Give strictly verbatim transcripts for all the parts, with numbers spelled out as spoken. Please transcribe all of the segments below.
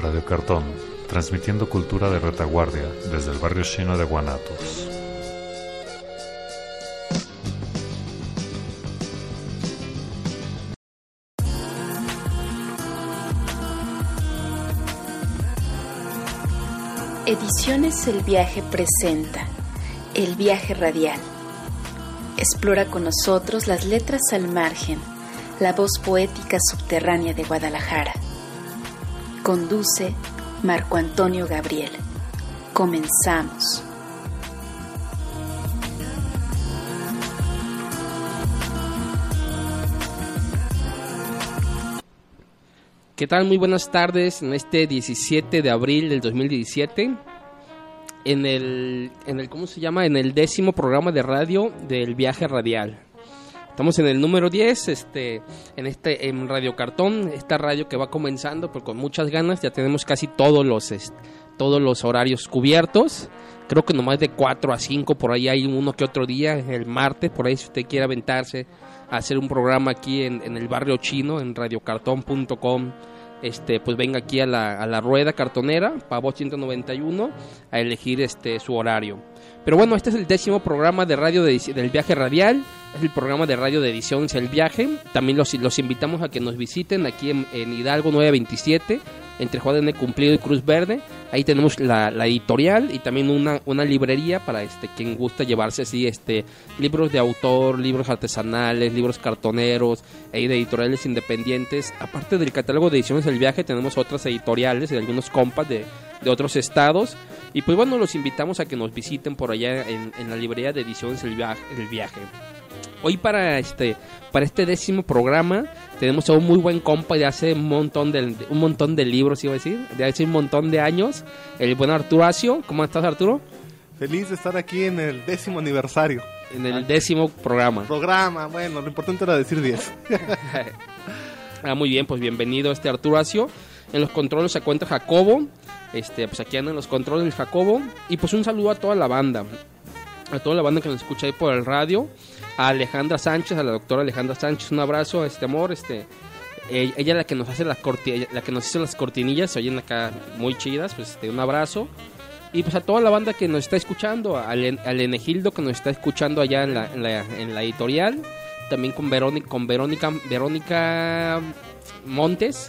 Radio Cartón, transmitiendo cultura de retaguardia desde el barrio chino de Guanatos. Ediciones El Viaje presenta El Viaje Radial. Explora con nosotros las letras al margen, la voz poética subterránea de Guadalajara. Conduce Marco Antonio Gabriel. Comenzamos. ¿Qué tal? Muy buenas tardes en este diecisiete de abril del dos mil diecisiete. En el, en el, ¿cómo se llama? En el décimo programa de radio del Viaje Radial. Estamos en el número diez, este, en este, en Radio Cartón, esta radio que va comenzando, pero con muchas ganas. Ya tenemos casi todos los, este, todos los horarios cubiertos. Creo que nomás de cuatro a cinco, por ahí hay uno que otro día, el martes, por ahí si usted quiere aventarse a hacer un programa aquí en, en el barrio chino, en radio cartón punto com. Este, pues venga aquí a la, a la rueda cartonera, Pavo ciento noventa y uno, a elegir este su horario. Pero bueno, este es el décimo programa de radio de, del Viaje Radial, es el programa de radio de Ediciones El Viaje. También los, los invitamos a que nos visiten aquí en, en Hidalgo nueve veintisiete, entre Juan N. Cumplido y Cruz Verde. Ahí tenemos la, la editorial y también una, una librería para este quien gusta llevarse así este libros de autor, libros artesanales, libros cartoneros, y de editoriales independientes. Aparte del catálogo de Ediciones El Viaje, tenemos otras editoriales de algunos compas de, de otros estados. Y pues bueno, los invitamos a que nos visiten por allá en, en la librería de Ediciones El Viaje. El viaje. Hoy para este para este décimo programa tenemos a un muy buen compa de hace un montón de un montón de libros, iba a decir, de hace un montón de años, el buen Arturo Acio. ¿Cómo estás, Arturo? Feliz de estar aquí en el décimo aniversario. En el décimo programa. Programa, bueno, lo importante era decir diez. Ah, muy bien, pues bienvenido este Arturo Acio. En los controles se encuentra Jacobo. Este, pues aquí andan los controles del Jacobo. Y pues un saludo a toda la banda. A toda la banda que nos escucha ahí por el radio. A Alejandra Sánchez, a la doctora Alejandra Sánchez, un abrazo, este amor, este ella, ella la que nos hace las corti- la que nos hizo las cortinillas, se oyen acá muy chidas, pues este un abrazo. Y pues a toda la banda que nos está escuchando, al, al Enegildo que nos está escuchando allá en la, en la, en la editorial, también con Verónica, con Verónica, Verónica Montes.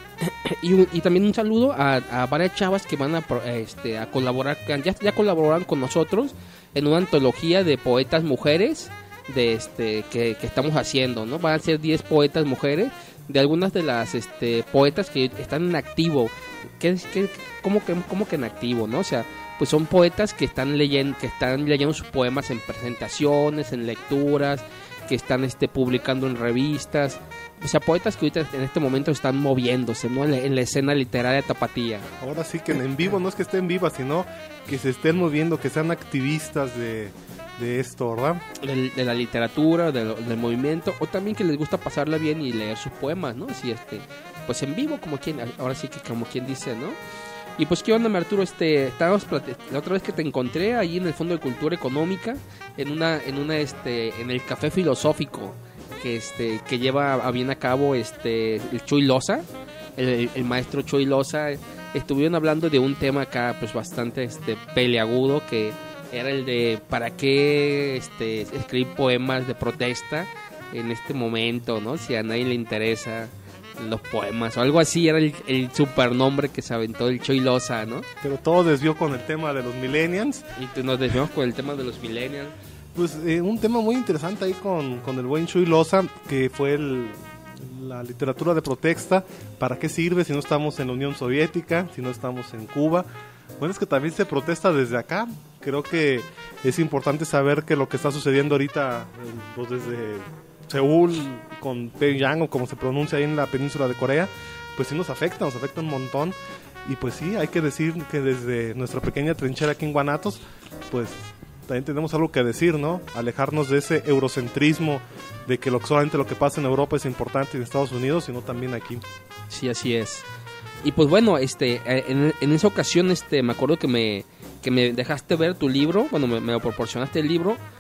Y, y también un saludo a, a varias chavas que van a, este, a colaborar, ya, ya colaboraron con nosotros en una antología de poetas mujeres de este que, que estamos haciendo, ¿no? Van a ser diez poetas mujeres de algunas de las este poetas que están en activo. ¿Qué es que cómo que cómo que en activo, no? O sea, pues son poetas que están leyendo que están leyendo sus poemas en presentaciones, en lecturas, que están este publicando en revistas. O sea, poetas que ahorita en este momento están moviéndose, ¿no? En la, en la escena literaria tapatía. Ahora sí que en vivo, no es que estén vivas, sino que se estén moviendo, que sean activistas de, de esto, ¿verdad? De, de la literatura, de, del movimiento, o también que les gusta pasarla bien y leer sus poemas, ¿no? Así, este, pues en vivo, como quien, ahora sí que como quien dice, ¿no? Y pues, ¿qué onda, Arturo? Este, estábamos plate- la otra vez que te encontré ahí en el Fondo de Cultura Económica, en una, en una, este, en el Café Filosófico, que este que lleva a bien a cabo este el Chuy Loza, el, el maestro Chuy Loza. Estuvieron hablando de un tema acá pues bastante este peleagudo, que era el de para qué este escribir poemas de protesta en este momento, ¿no? Si a nadie le interesa los poemas o algo así, era el, el supernombre que se aventó el Chuy Loza, ¿no? Pero todo desvió con el tema de los millennials. Y pues nos desviamos con el tema de los millennials. Pues eh, un tema muy interesante ahí con, con el buen Chuy Loza, que fue el, la literatura de protesta. ¿Para qué sirve si no estamos en la Unión Soviética, si no estamos en Cuba? Bueno, es que también se protesta desde acá. Creo que es importante saber que lo que está sucediendo ahorita, pues desde Seúl, con Pyongyang, o como se pronuncia ahí en la península de Corea, pues sí nos afecta, nos afecta un montón. Y pues sí, hay que decir que desde nuestra pequeña trinchera aquí en Guanatos, pues también tenemos algo que decir, ¿no? Alejarnos de ese eurocentrismo, de que lo, solamente lo que pasa en Europa es importante en Estados Unidos, sino también aquí. Sí, así es. Y pues bueno, este, en, en esa ocasión, este, me acuerdo que me, que me dejaste ver tu libro, bueno, me, me proporcionaste el libro,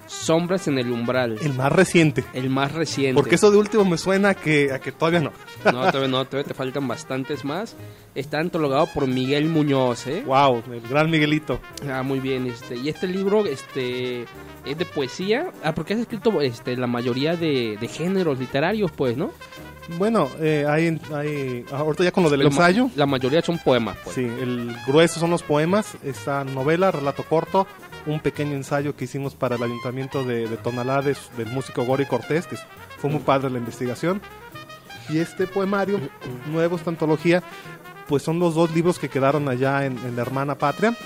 Sombras en el umbral. El más reciente. El más reciente. Porque eso de último me suena a que, a que todavía no. No, todavía no, todavía te faltan bastantes más. Está antologado por Miguel Muñoz, ¿eh? Wow, el gran Miguelito. Ah, muy bien. Este, y este libro este, es de poesía. Ah, porque has escrito este, la mayoría de, de géneros literarios, pues, ¿no? Bueno, eh, hay, hay, ahorita ya con lo del Lo ensayo. ma- La mayoría son poemas, pues. Sí, el grueso son los poemas. Esta novela, relato corto, un pequeño ensayo que hicimos para el ayuntamiento de, de Tonalá de- del músico Gori Cortés, que fue muy padre la investigación. Y este poemario nuevo, esta antología, pues son los dos libros que quedaron allá en, en la hermana patria.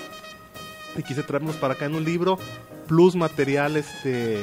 Y quise traerlos para acá en un libro, plus material este,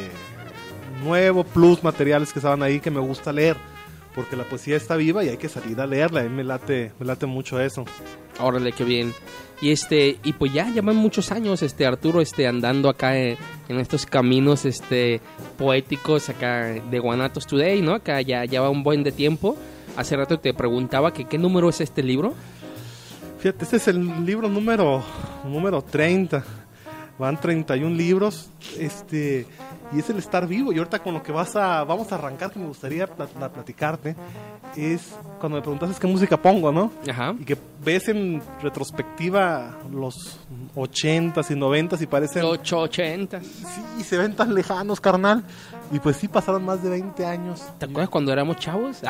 nuevo, plus materiales que estaban ahí que me gusta leer. Porque la poesía está viva y hay que salir a leerla. A mí me late, me late mucho eso. Órale, qué bien. Y este, y pues ya llevan muchos años, este Arturo, este, andando acá en, en estos caminos, este, poéticos acá de Guanatos Today, ¿no? Acá ya lleva un buen de tiempo. Hace rato te preguntaba que qué número es este libro. Fíjate, este es el libro número, número treinta. Van treinta y un libros. Este, y es el estar vivo. Y ahorita con lo que vas a, vamos a arrancar, que me gustaría plat- plat- platicarte, es cuando me preguntaste qué música pongo, ¿no? Ajá. Y que ves en retrospectiva los ochentas y noventas y parecen... ocho ochenta. Sí, se ven tan lejanos, carnal. Y pues sí, pasaron más de veinte años. ¿Te acuerdas cuando éramos chavos?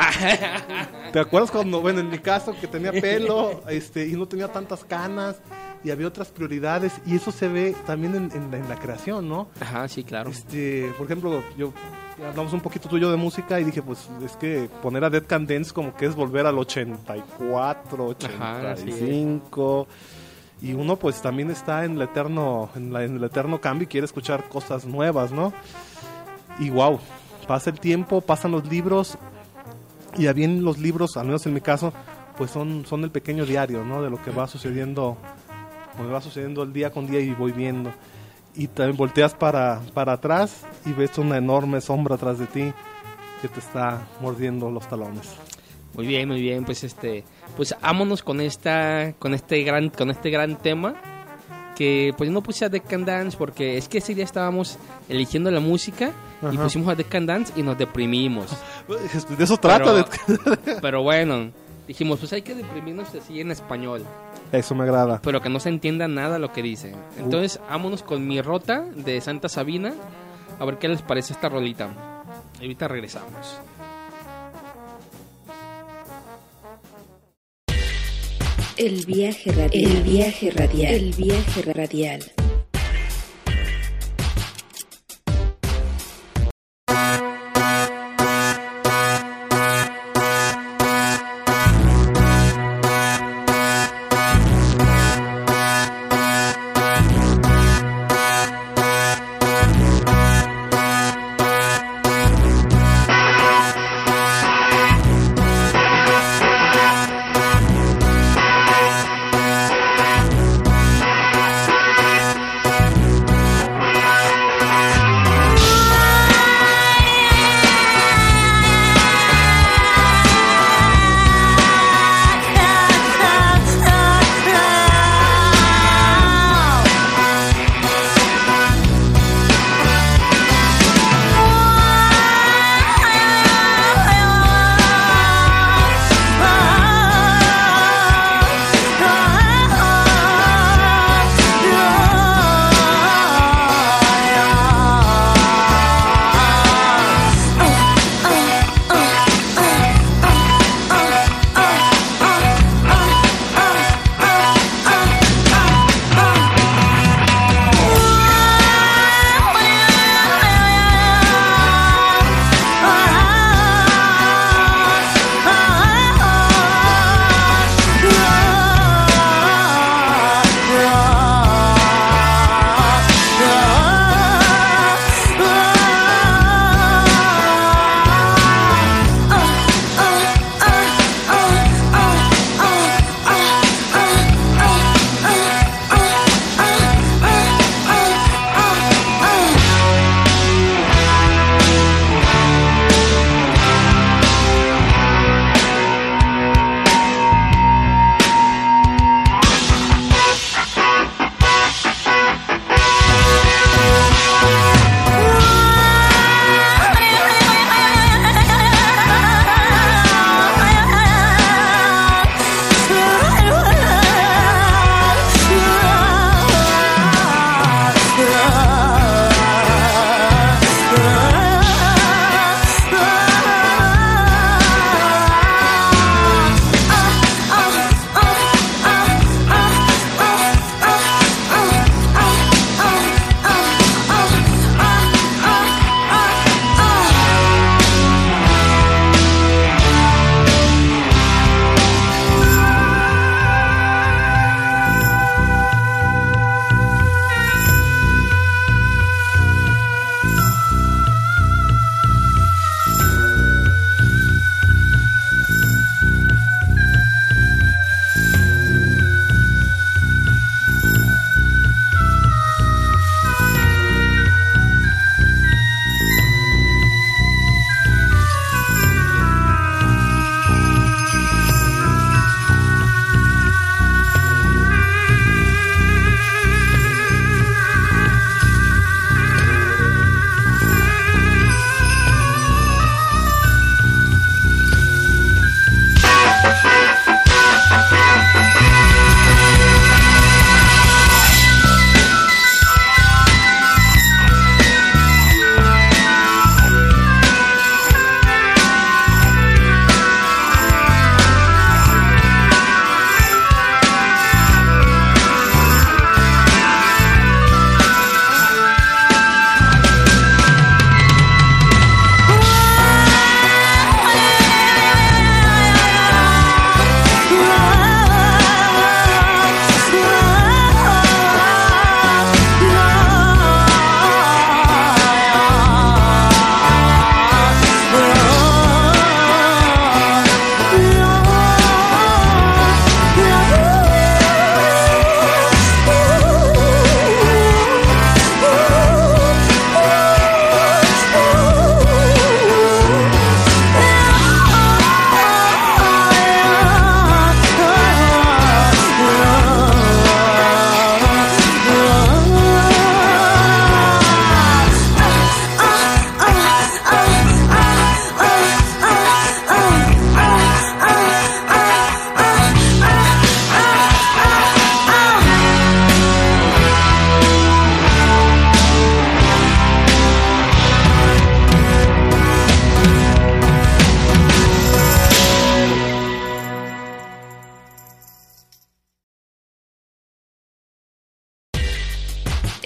¿Te acuerdas cuando, bueno, en mi caso, que tenía pelo este, y no tenía tantas canas y había otras prioridades? Y eso se ve también en, en la, en la creación, ¿no? Ajá, sí, claro. Este, por ejemplo, yo hablamos un poquito tú y yo de música y dije, pues es que poner a Dead Can Dance como que es volver al ochenta y cuatro, Ajá, ochenta y cinco. Y uno pues también está en el eterno, en, la- en el eterno cambio y quiere escuchar cosas nuevas, ¿no? Y wow, pasa el tiempo, pasan los libros y a bien los libros, al menos en mi caso, pues son, son el pequeño diario, ¿no? De lo que va sucediendo, me va sucediendo el día con día y voy viendo. Y también volteas para, para atrás y ves una enorme sombra atrás de ti que te está mordiendo los talones. Muy bien, muy bien, pues este, pues vámonos con esta, con este gran, con este gran tema, que pues no puse a Dead Can Dance porque es que ese día estábamos eligiendo la música y Ajá. pusimos a Dead Can Dance y nos deprimimos. De eso trata. Pero- de- Pero bueno, dijimos, pues hay que deprimirnos así en español, Eso me agrada. pero que no se entienda nada lo que dicen. Entonces, vámonos con Mi Rota de Santa Sabina, a ver qué les parece esta rolita. Ahorita regresamos. El viaje radial. El viaje radial. El viaje radial.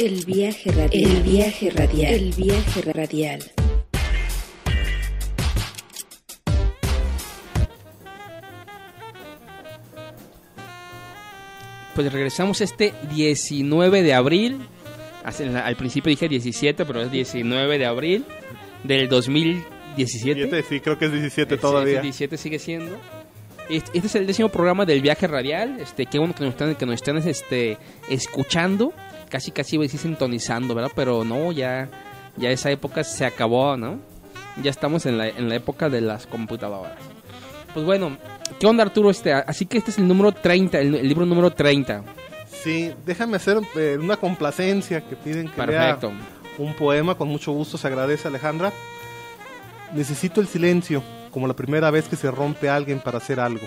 El viaje radial. El viaje radial. El viaje radial. Pues regresamos este diecinueve de abril. Al principio dije diecisiete, pero es diecinueve de abril del dos mil diecisiete. Sí, creo que es diecisiete Sí, todavía. diecisiete sigue siendo. Este, este es el décimo programa del viaje radial. Este, qué bueno que nos están, que nos están este, escuchando. Casi, casi iba a decir sintonizando, ¿verdad? Pero no, ya, ya esa época se acabó, ¿no? Ya estamos en la, en la época de las computadoras. Pues bueno, ¿qué onda, Arturo? Este, así que este es el número treinta, el, el libro número treinta. Sí, déjame hacer eh, una complacencia que piden que Perfecto. lea un poema. Con mucho gusto, se agradece, Alejandra. Necesito el silencio, como la primera vez que se rompe alguien para hacer algo.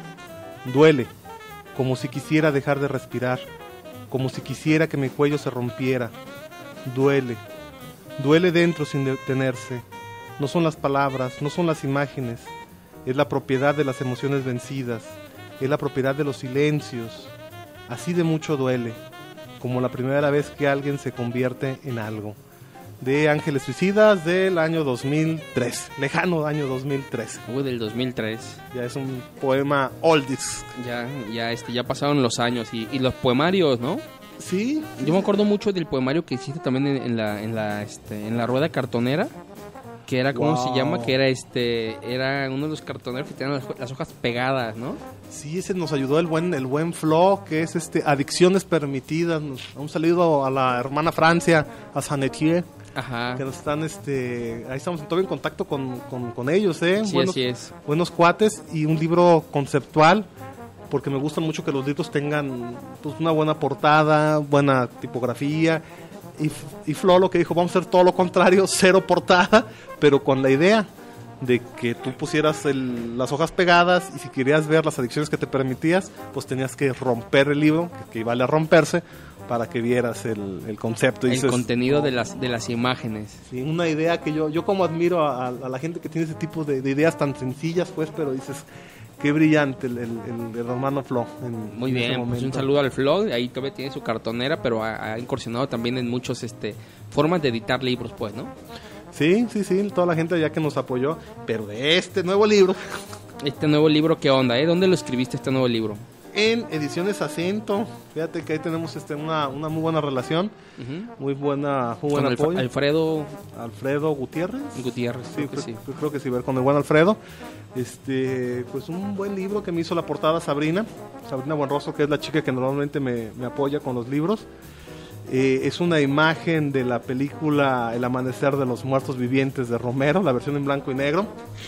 Duele, como si quisiera dejar de respirar, como si quisiera que mi cuello se rompiera. Duele, duele dentro sin detenerse. No son las palabras, no son las imágenes. Es la propiedad de las emociones vencidas, es la propiedad de los silencios. Así de mucho duele, como la primera vez que alguien se convierte en algo. De Ángeles Suicidas del año dos mil tres, lejano año dos mil tres. Uy, del dos mil tres. Ya es un poema oldies. Ya, ya, este, ya pasaron los años y, y los poemarios, ¿no? Sí. Yo me acuerdo mucho del poemario que hiciste también en, en la, en la, este, en la rueda cartonera. Que era, ¿cómo Wow. se llama? Que era este, era uno de los cartoneros que tenían las, las hojas pegadas, ¿no? Sí, ese nos ayudó el buen el buen Flo, que es este Adicciones Permitidas. Nos, un saludo a la hermana Francia, a Sanetier, Ajá. que nos están, este, ahí estamos todavía en contacto con, con, con ellos, ¿eh? Sí, buenos, así es. buenos cuates, y un libro conceptual, porque me gusta mucho que los libros tengan pues una buena portada, buena tipografía. Y, y Flo lo que dijo, vamos a hacer todo lo contrario, cero portada, pero con la idea de que tú pusieras el, las hojas pegadas, y si querías ver las adicciones que te permitías, pues tenías que romper el libro, que, que vale a romperse, para que vieras el, el concepto. Y El dices, contenido oh, de las de las imágenes. sí, una idea que yo yo como admiro a, a la gente que tiene ese tipo de, de ideas tan sencillas, pues, pero dices, qué brillante el, el, el, el hermano Flo. En, Muy en ese bien, pues momento. un saludo al Flo, ahí todavía tiene su cartonera, pero ha, ha incursionado también en muchos este formas de editar libros, pues, ¿no? Sí, sí, sí, toda la gente ya que nos apoyó, pero de este nuevo libro, Este nuevo libro, ¿qué onda, eh? ¿Dónde lo escribiste este nuevo libro? en Ediciones Acento, fíjate que ahí tenemos este una, una muy buena relación, Uh-huh. muy buena, muy buen Con Alf- apoyo. Alfredo Alfredo Gutiérrez. Gutiérrez, Sí, creo que creo, sí. creo que sí, ver con el buen Alfredo. Este, pues un buen libro que me hizo la portada Sabrina, Sabrina Buenrostro, que es la chica que normalmente me, me apoya con los libros. Eh, es una imagen de la película El Amanecer de los Muertos Vivientes de Romero, la versión en blanco y negro.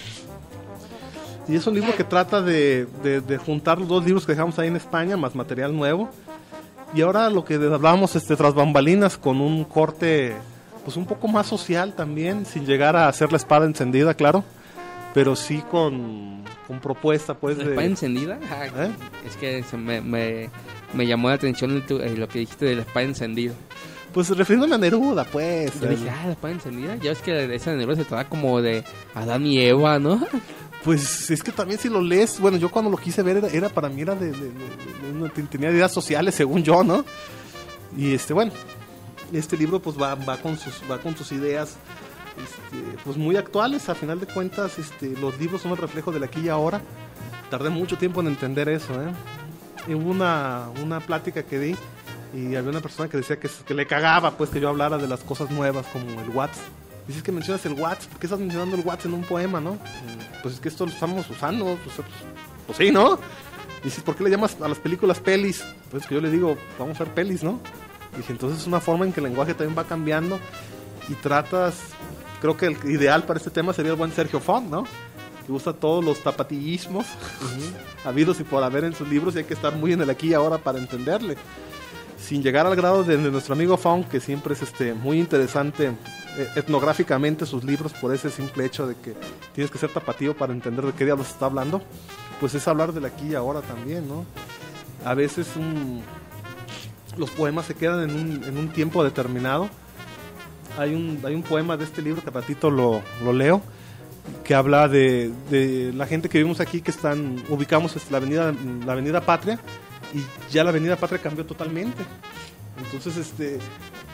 Y es un libro que trata de, de, de juntar los dos libros que dejamos ahí en España, más material nuevo. Y ahora lo que hablábamos este, tras bambalinas, con un corte pues un poco más social también, sin llegar a hacer la espada encendida, claro, pero sí con, con propuesta, pues. ¿La de, espada encendida? Ah, ¿Eh? Es que se me, me, me llamó la atención el tu- eh, lo que dijiste de la espada encendida. Pues refiriéndome a Neruda, pues. Yo el- dije, ah, la espada encendida. Ya ves que esa de Neruda se trata como de Adán y Eva, ¿no? Pues es que también si lo lees, bueno, yo cuando lo quise ver era, era para mí era de, de- de- de- de- tenía ideas sociales, según yo, ¿no? Y este, bueno, este libro pues va, va con sus, va con sus ideas, este, pues muy actuales. A final de cuentas, este, los libros son el reflejo del aquí y ahora. Tardé mucho tiempo en entender eso, ¿eh? Y hubo una, una plática que di y había una persona que decía que, que le cagaba, pues, que yo hablara de las cosas nuevas como el WhatsApp. Dices que mencionas el WhatsApp, ¿por qué estás mencionando el WhatsApp en un poema, no? Pues es que esto lo estamos usando, pues, pues, pues sí, ¿no? Dices, ¿por qué le llamas a las películas pelis? Pues que yo le digo, vamos a ver pelis, ¿no? Dije, entonces es una forma en que el lenguaje también va cambiando y tratas, creo que el ideal para este tema sería el buen Sergio Font, ¿no? Que usa todos los tapatillismos uh-huh. habidos y por haber en sus libros, y hay que estar muy en el aquí y ahora para entenderle. Sin llegar al grado de, de nuestro amigo Font, que siempre es este muy interesante eh, etnográficamente sus libros, por ese simple hecho de que tienes que ser tapatío para entender de qué diablos está hablando, pues es hablar del aquí y ahora también, ¿no? A veces un, los poemas se quedan en un, en un tiempo determinado. Hay un, hay un poema de este libro que a ratito lo, lo leo, que habla de, de la gente que vivimos aquí, que están ubicamos la avenida, la avenida Patria, y ya la avenida Patria cambió totalmente. Entonces, este,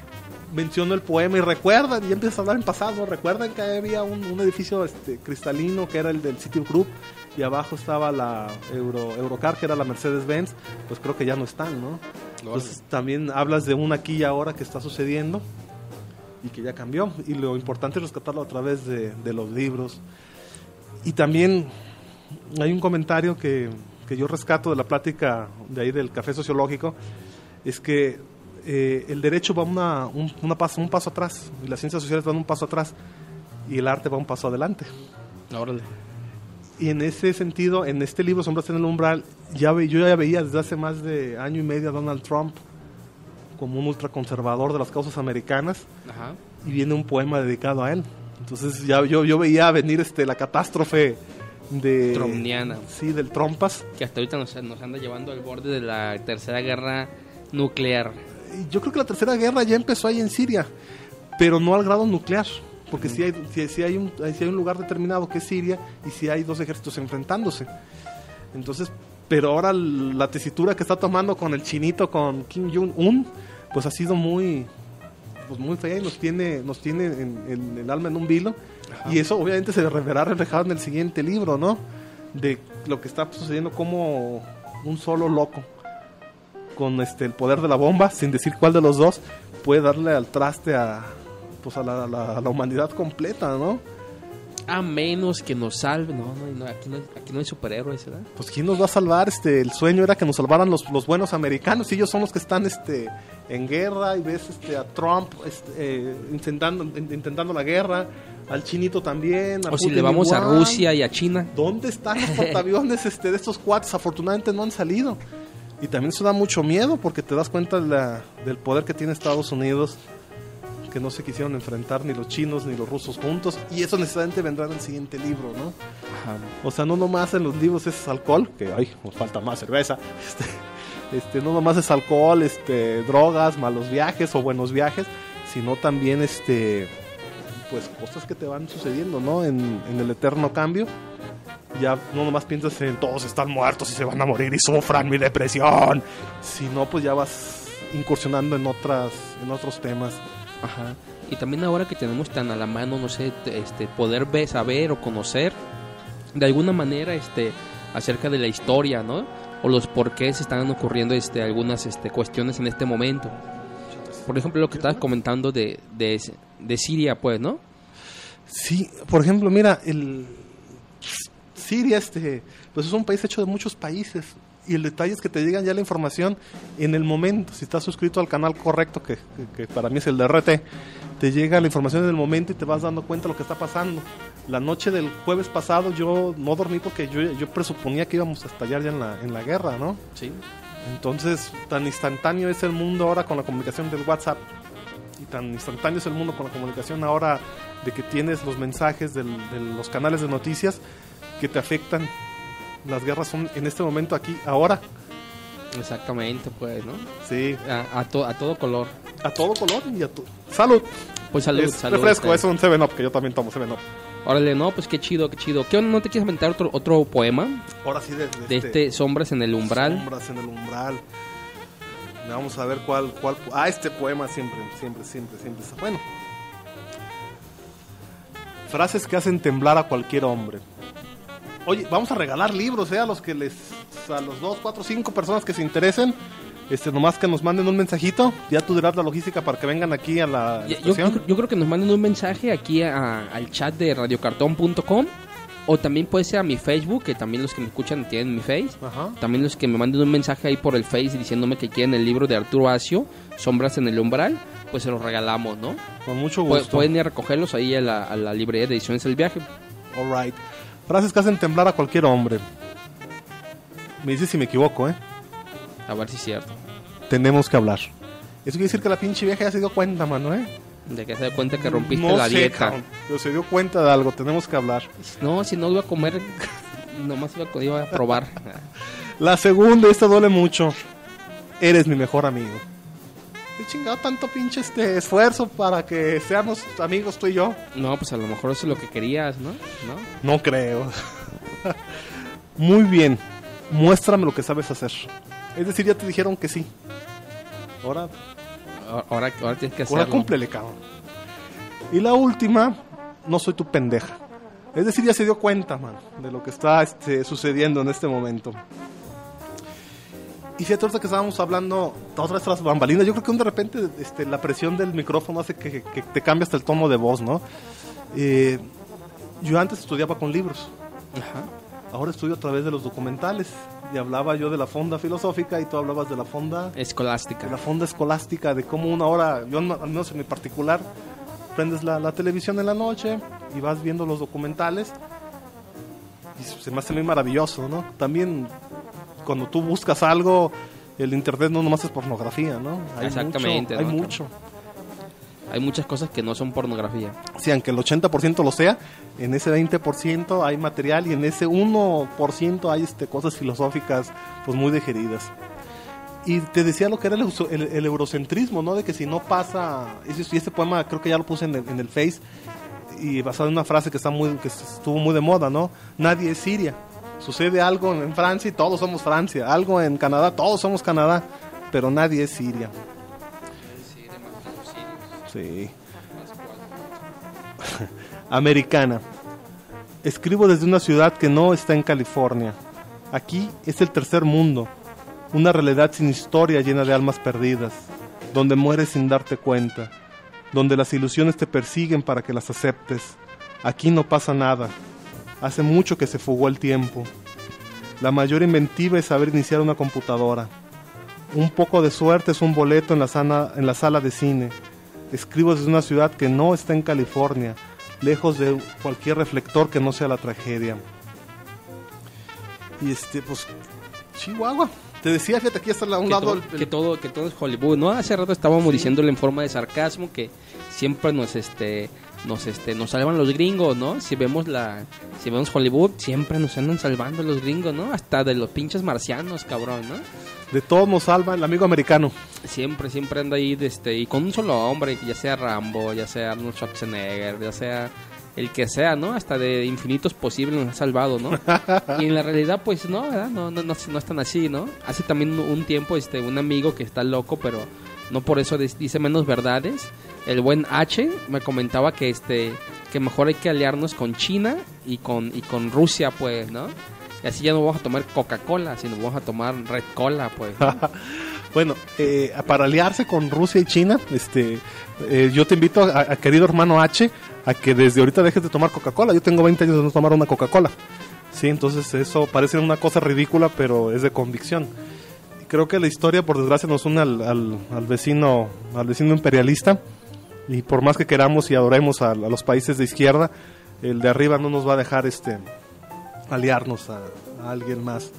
menciono el poema y recuerdan, y empiezas a hablar en pasado, recuerdan que había un, un edificio este, cristalino que era el del Citigroup y abajo estaba la Euro, Eurocar, que era la Mercedes-Benz, pues creo que ya no están, ¿no? Entonces también hablas de un aquí y ahora que está sucediendo y que ya cambió, y lo importante es rescatarlo a través de, de los libros. Y también hay un comentario que, que yo rescato de la plática de ahí del café sociológico, es que eh, el derecho va una, un, una paso, un paso atrás, y las ciencias sociales van un paso atrás, y el arte va un paso adelante. Órale. Y en ese sentido, en este libro, Sombras en el Umbral, ya ve, yo ya veía desde hace más de año y medio a Donald Trump como un ultraconservador de las causas americanas. Ajá. Y viene un poema dedicado a él. Entonces ya yo, yo veía venir este la catástrofe de... Trumpiana. Sí, del Trumpas. Que hasta ahorita nos, nos anda llevando al borde de la tercera guerra nuclear. Yo creo que la tercera guerra ya empezó ahí en Siria, pero no al grado nuclear. Porque uh-huh. sí, hay, sí, sí, hay un, sí hay un lugar determinado que es Siria, y sí hay dos ejércitos enfrentándose. Entonces, pero ahora la tesitura que está tomando con el chinito, con Kim Jong-un, pues ha sido muy, pues muy fea, y nos tiene, nos tiene en, en el alma en un vilo. Ajá. Y eso obviamente se verá reflejado en el siguiente libro, ¿no? De lo que está sucediendo, como un solo loco con este el poder de la bomba, sin decir cuál de los dos, puede darle al traste a pues a la, a la, a la humanidad completa, ¿no? A menos que nos salve. No, no, no, aquí no hay, aquí no hay superhéroes, ¿verdad? Pues ¿quién nos va a salvar? Este, el sueño era que nos salvaran los, los buenos americanos, y ellos son los que están este, en guerra, y ves este, a Trump este, eh, intentando, intentando la guerra, al chinito también. A o Putin si le vamos igual. A Rusia y a China. ¿Dónde están los portaaviones este, de estos cuates? Afortunadamente no han salido. Y también eso da mucho miedo, porque te das cuenta de la, del poder que tiene Estados Unidos, que no se quisieron enfrentar ni los chinos ni los rusos juntos, y eso necesariamente vendrá en el siguiente libro, ¿no? Ajá. O sea, no nomás en los libros es alcohol, que ay, nos falta más cerveza, este, este, no nomás es alcohol, este, drogas, malos viajes o buenos viajes, sino también este, pues cosas que te van sucediendo, ¿no? En, en el eterno cambio. Ya no nomás piensas en todos están muertos y se van a morir y sufran mi depresión, sino pues ya vas incursionando en otras, en otros temas. Ajá. Y también ahora que tenemos tan a la mano, no sé, este poder ver, saber o conocer de alguna manera este acerca de la historia, ¿no? O los por qué se están ocurriendo este algunas este cuestiones en este momento. Por ejemplo, lo que estabas comentando de, de, de Siria, pues, ¿no? Sí, por ejemplo, mira, el Siria este pues es un país hecho de muchos países. Y el detalle es que te llegan ya la información en el momento. Si estás suscrito al canal correcto, que, que, que para mí es el de R T, te llega la información en el momento y te vas dando cuenta de lo que está pasando. La noche del jueves pasado yo no dormí porque yo, yo presuponía que íbamos a estallar ya en la, en la guerra, ¿no? Sí. Entonces, tan instantáneo es el mundo ahora con la comunicación del WhatsApp, y tan instantáneo es el mundo con la comunicación ahora de que tienes los mensajes del, de los canales de noticias que te afectan. Las guerras son en este momento aquí, ahora. Exactamente, pues, ¿no? Sí. A, a, to, a todo color. A todo color y a tu... ¡Salud! Pues salud, es salud. Refresco, es un seven up, que yo también tomo seven up. Órale, no, pues qué chido, qué chido. ¿Qué no te quieres inventar otro, otro poema? Ahora sí, de, de, de este, este Sombras en el Umbral. Sombras en el Umbral. Vamos a ver cuál, cuál... Ah, este poema siempre, siempre, siempre, siempre. Bueno. Frases que hacen temblar a cualquier hombre. Oye, vamos a regalar libros, ¿eh? A los que les... A los dos, cuatro, cinco personas que se interesen. Este, nomás que nos manden un mensajito. Ya tú dirás la logística para que vengan aquí a la yo, estación. Yo, yo creo que nos manden un mensaje aquí a, al chat de radiocartón punto com. O también puede ser a mi Facebook, que también los que me escuchan tienen mi Face. Ajá. También los que me manden un mensaje ahí por el Face diciéndome que quieren el libro de Arturo Asio, Sombras en el Umbral, pues se los regalamos, ¿no? Con mucho gusto. Pu- pueden ir a recogerlos ahí a la, a la librería de Ediciones El Viaje. All right. Frases que hacen temblar a cualquier hombre. Me dices si me equivoco, ¿eh? A ver si es cierto. Tenemos que hablar. Eso quiere decir que la pinche vieja ya se dio cuenta, mano, ¿eh? De que se dio cuenta que rompiste no la sé, dieta. Cabrón, pero se dio cuenta de algo, tenemos que hablar. No, si no iba a comer, nomás iba a, iba a probar. La segunda, esta duele mucho. Eres mi mejor amigo. He chingado tanto pinche este esfuerzo para que seamos amigos tú y yo. No, pues a lo mejor eso es lo que querías, ¿no? No, no creo. Muy bien. Muéstrame lo que sabes hacer. Es decir, ya te dijeron que sí. Ahora... ahora, ahora tienes que hacerlo. Ahora cúmplele, cabrón. Y la última, no soy tu pendeja. Es decir, ya se dio cuenta, man, de lo que está este, sucediendo en este momento. Y fíjate, ahorita que estábamos hablando todas nuestras bambalinas, yo creo que de repente este, la presión del micrófono hace que, que te cambie hasta el tono de voz, ¿no? Eh, yo antes estudiaba con libros. Ajá. Ahora estudio a través de los documentales. Y hablaba yo de la fonda filosófica y tú hablabas de la fonda... Escolástica. De la fonda escolástica, de cómo una hora, yo al menos en mi particular, prendes la, la televisión en la noche y vas viendo los documentales. Y se me hace muy maravilloso, ¿no? También... Cuando tú buscas algo, el internet no nomás es pornografía, ¿no? Hay Exactamente. Mucho, ¿no? Hay mucho. Hay muchas cosas que no son pornografía. Sí, aunque el ochenta por ciento lo sea, en ese veinte por ciento hay material y en ese uno por ciento hay este, cosas filosóficas pues muy digeridas. Y te decía lo que era el, el, el eurocentrismo, ¿no? De que si no pasa... Y este poema creo que ya lo puse en el, en el Face, y basado en una frase que, está muy, que estuvo muy de moda, ¿no? Nadie es Siria. Sucede algo en Francia y todos somos Francia. Algo en Canadá, todos somos Canadá. Pero nadie es Siria. Sí. Americana. Escribo desde una ciudad que no está en California. Aquí es el tercer mundo. Una realidad sin historia llena de almas perdidas. Donde mueres sin darte cuenta. Donde las ilusiones te persiguen para que las aceptes. Aquí no pasa nada. Hace mucho que se fugó el tiempo. La mayor inventiva es saber iniciar una computadora. Un poco de suerte es un boleto en la, sana, en la sala de cine. Escribo desde una ciudad que no está en California, lejos de cualquier reflector que no sea la tragedia. Y este, pues, Chihuahua. Te decía, fíjate, aquí está a un que lado... Todo, el, que, todo, que todo es Hollywood, ¿no? Hace rato estábamos sí. diciéndole en forma de sarcasmo que siempre nos, este... nos este nos salvan los gringos, ¿no? Si vemos la si vemos Hollywood, siempre nos andan salvando los gringos, ¿no? Hasta de los pinches marcianos, cabrón, ¿no? De todos nos salva el amigo americano. Siempre, siempre anda ahí de este y con un solo hombre, ya sea Rambo, ya sea Arnold Schwarzenegger, ya sea el que sea, ¿no? Hasta de infinitos posibles nos ha salvado, ¿no? Y en la realidad, pues, no, ¿verdad? No, no, no, no es tan así, ¿no? Hace también un tiempo, este, un amigo que está loco, pero no por eso dice menos verdades. El buen H me comentaba que este que mejor hay que aliarnos con China y con y con Rusia, pues, ¿no? Y así ya no vamos a tomar Coca-Cola, sino vamos a tomar Red Cola, pues, ¿no? Bueno, eh, para aliarse con Rusia y China, este, eh, yo te invito, a, a querido hermano H, a que desde ahorita dejes de tomar Coca-Cola. Yo tengo veinte años de no tomar una Coca-Cola. Sí, entonces eso parece una cosa ridícula, pero es de convicción. Creo que la historia, por desgracia, nos une al, al, al vecino, al vecino imperialista. Y por más que queramos y adoremos a, a los países de izquierda, el de arriba no nos va a dejar este aliarnos a, a alguien más.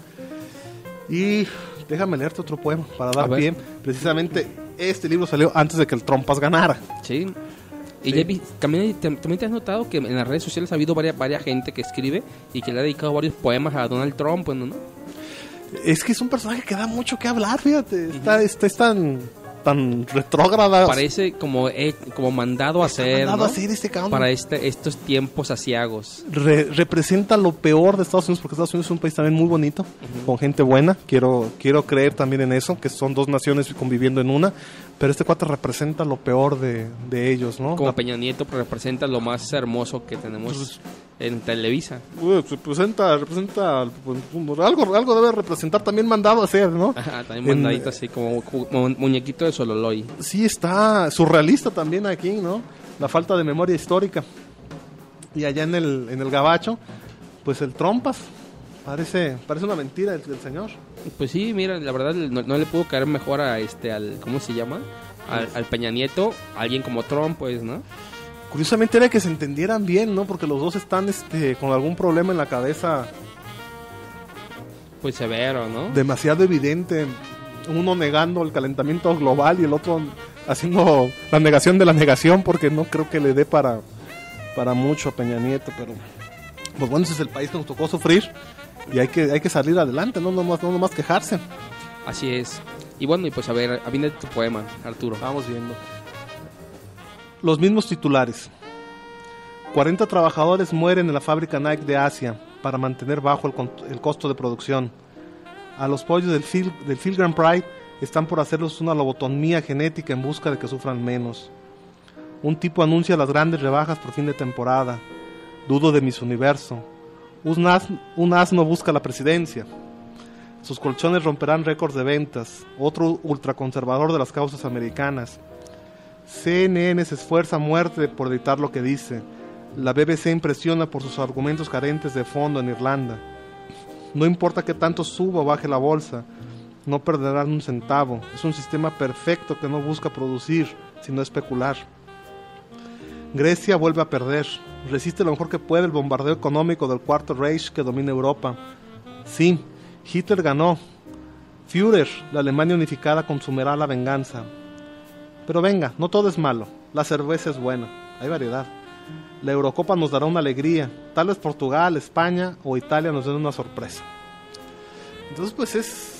Y déjame leerte otro poema para dar pie. Precisamente este libro salió antes de que el Trumpas ganara. Sí. Y sí. Vi, también, también te has notado que en las redes sociales ha habido varias, varias gente que escribe y que le ha dedicado varios poemas a Donald Trump, ¿no? Es que es un personaje que da mucho que hablar, fíjate. Uh-huh. Está, está, es tan... tan retrógrada. Parece como eh, como mandado a hacer, mandado ¿no? a hacer este cabrón. Para este, estos tiempos asiagos. Re, representa lo peor de Estados Unidos, porque Estados Unidos es un país también muy bonito, uh-huh. con gente buena. Quiero quiero creer también en eso, que son dos naciones conviviendo en una. Pero este cuate representa lo peor de, de ellos, ¿no? Como La... Peña Nieto representa lo más hermoso que tenemos pues, en Televisa. Pues, representa, representa pues, algo, algo debe representar también mandado a hacer, ¿no? Ajá, también mandadito en, así, como, como muñequito de Sololoy. Sí, está surrealista también aquí, ¿no? La falta de memoria histórica. Y allá en el, en el Gabacho, pues el Trompas. Parece parece una mentira el, el señor. Pues sí, mira, la verdad no, no le pudo caer mejor a este al ¿cómo se llama? Al, al Peña Nieto, alguien como Trump, pues, ¿no? Curiosamente era que se entendieran bien, ¿no? Porque los dos están este con algún problema en la cabeza. Pues severo, ¿no? Demasiado evidente. Uno negando el calentamiento global y el otro haciendo la negación de la negación, porque no creo que le dé para para mucho a Peña Nieto, pero pues bueno, ese es el país que nos tocó sufrir. Y hay que hay que salir adelante, no nomás, no nomás quejarse. Así es. Y bueno, y pues a ver, viene tu poema, Arturo. Vamos viendo. Los mismos titulares. cuarenta trabajadores mueren en la fábrica Nike de Asia para mantener bajo el, el costo de producción. A los pollos del Phil, del Phil Grand Prix están por hacerles una lobotomía genética en busca de que sufran menos. Un tipo anuncia las grandes rebajas por fin de temporada. Dudo de Miss Universo. Un, as, un asno busca la presidencia. Sus colchones romperán récords de ventas. Otro ultraconservador de las causas americanas. C N N se esfuerza a muerte por editar lo que dice. La B B C impresiona por sus argumentos carentes de fondo en Irlanda. No importa que tanto suba o baje la bolsa, no perderán un centavo. Es un sistema perfecto que no busca producir, sino especular. Grecia vuelve a perder. Resiste lo mejor que puede el bombardeo económico del Cuarto Reich que domina Europa. Sí, Hitler ganó. Führer, la Alemania unificada, consumirá la venganza. Pero venga, no todo es malo. La cerveza es buena, hay variedad. La Eurocopa nos dará una alegría. Tal vez Portugal, España o Italia nos den una sorpresa. Entonces pues es...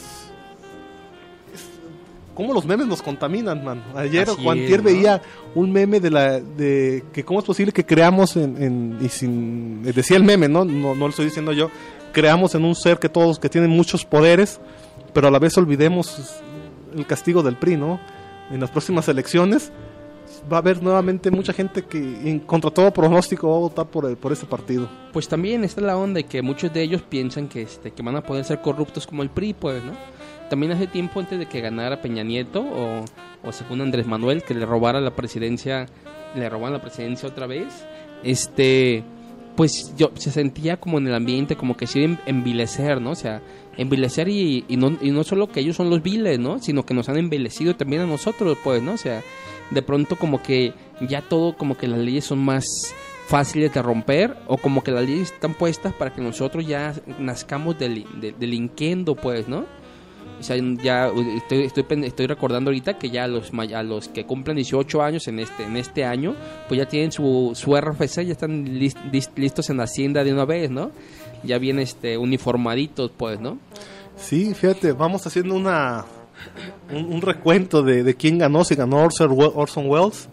cómo los memes nos contaminan, man. Ayer o cuantier ¿no? veía un meme de la de que cómo es posible que creamos en, en y sin decía el meme, ¿no? No no lo estoy diciendo yo. Creamos en un ser que todos que tiene muchos poderes, pero a la vez olvidemos el castigo del P R I, ¿no? En las próximas elecciones va a haber nuevamente mucha gente que en, contra todo pronóstico va a votar por el, por ese partido. Pues también está la onda de que muchos de ellos piensan que este que van a poder ser corruptos como el P R I, pues, ¿no? También hace tiempo, antes de que ganara Peña Nieto o, o según Andrés Manuel, que le robara la presidencia, le robaran la presidencia otra vez, este, pues yo se sentía como en el ambiente, como que se iba a envilecer, ¿no? O sea, envilecer y, y, no, y no solo que ellos son los viles, ¿no? Sino que nos han envilecido también a nosotros, pues, ¿no? O sea, de pronto como que ya todo, como que las leyes son más fáciles de romper, o como que las leyes están puestas para que nosotros ya nazcamos del, del, delinquiendo, pues, ¿no? O sea, ya estoy, estoy, estoy recordando ahorita que ya los, a los que cumplen dieciocho años en este en este año, pues ya tienen su, su R F C, ya están list, list, listos en la hacienda de una vez, ¿no? Ya vienen este, uniformaditos, pues, ¿no? Sí, fíjate, vamos haciendo una un, un recuento de, de quién ganó, si ganó Orson Welles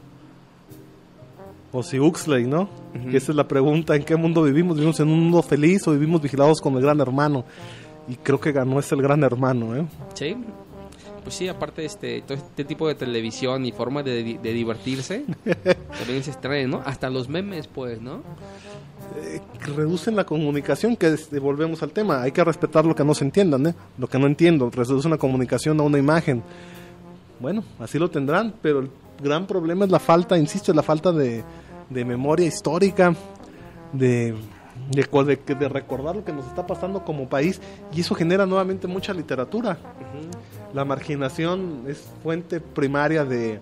o si Huxley, ¿no? Uh-huh. Que esa es la pregunta, ¿en qué mundo vivimos? ¿Vivimos en un mundo feliz o vivimos vigilados con el gran hermano? Y creo que ganó es el gran hermano, ¿eh? Sí, pues sí, aparte de este, todo este tipo de televisión y forma de, de divertirse, también se extraen, ¿no? Hasta los memes, pues, ¿no? Eh, reducen la comunicación, que es, volvemos al tema, hay que respetar lo que no se entiendan, ¿eh? Lo que no entiendo, reduce una comunicación a una imagen. Bueno, así lo tendrán, pero el gran problema es la falta, insisto, es la falta de, de memoria histórica, de... De, de, de recordar lo que nos está pasando como país, y eso genera nuevamente mucha literatura. Uh-huh. La marginación es fuente primaria de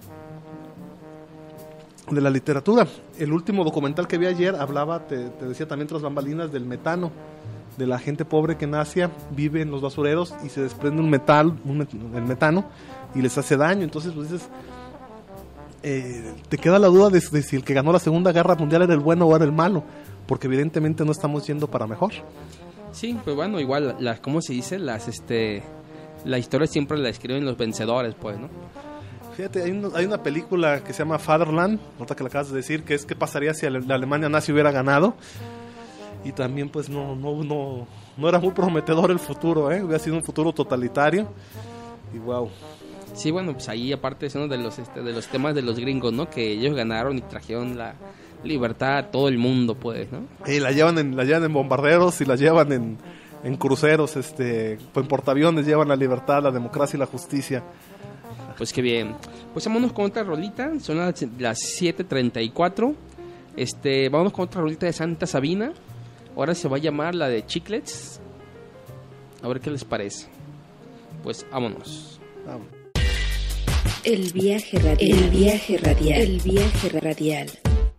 de la literatura. El último documental que vi ayer hablaba, te, te decía también tras bambalinas, del metano, de la gente pobre que en Asia vive en los basureros y se desprende un metal, un met, el metano, y les hace daño. Entonces pues dices, eh, te queda la duda de, de si el que ganó la Segunda Guerra Mundial era el bueno o era el malo, porque evidentemente no estamos yendo para mejor. Sí, pues bueno, igual, la, ¿cómo se dice? Las, este, la historia siempre la escriben los vencedores, pues, ¿no? Fíjate, hay, un, hay una película que se llama Fatherland, nota que la acabas de decir, que es qué pasaría si la Alemania nazi hubiera ganado, y también pues no, no, no, no era muy prometedor el futuro, ¿eh? Hubiera sido un futuro totalitario, y wow. Sí, bueno, pues ahí aparte es uno de los, este, de los temas de los gringos, ¿no? Que ellos ganaron y trajeron la libertad a todo el mundo, pues, ¿no? Y la llevan en, la llevan en bombarderos y la llevan en, en cruceros, este, en portaaviones, llevan la libertad, la democracia y la justicia. Pues qué bien. Pues vámonos con otra rolita, son las, las siete treinta y cuatro. Este, vámonos con otra rolita de Santa Sabina. Ahora se va a llamar la de Chiclets. A ver qué les parece. Pues vámonos. Vámonos. El viaje radial. El viaje radial. El viaje radial.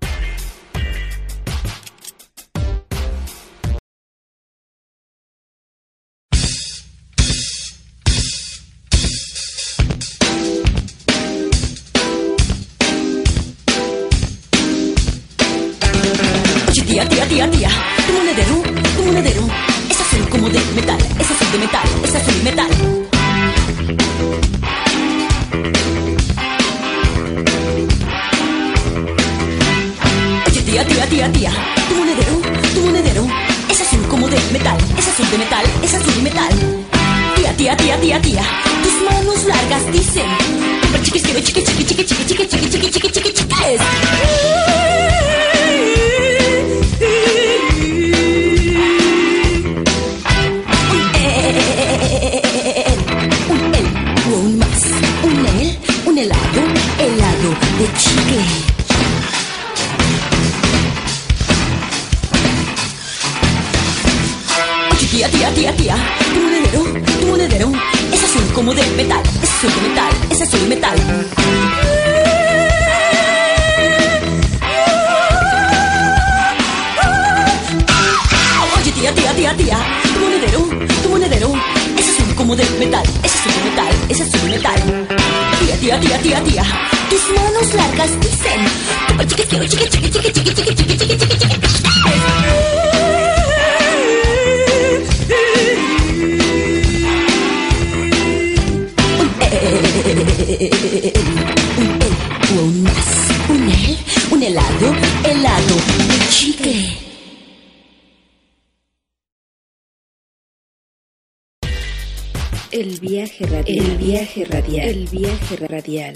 Tía, tía, tía, tía, tu monedero, tu monedero es azul como de metal, es azul de metal, es azul de metal. Oye, tía, tía, tía, tía, tu monedero, tu monedero es azul como de metal, es azul de metal, es azul de metal. Tía, tía, tía, tía, tía. Tus manos largas dicen, super chiquis, quiero chiqui, chiqui, chiqui, chiqui, chiqui, chiqui, chiqui, chiqui, chiqui, chiques. Un él, un él, o un más. Un él, un helado, helado de chicle. Tía, tía, tía, tía, tu monedero, tu monedero es azul como de metal, es azul de metal, es azul de metal. Oye, tía, tía, tía, tía, tu monedero, tu monedero es azul como de metal, es azul de metal, es azul de metal. Tía, tía, tía, tía, tía, tus manos largas dicen, super chiqui, quiero chiqui, chiqui, chiqui, chiqui, chiqui, chiqui, chiqui, chiqui, chiqui. Un él o un más. Un él, un helado, helado de chicle. El viaje radial. El viaje radial. El viaje radial.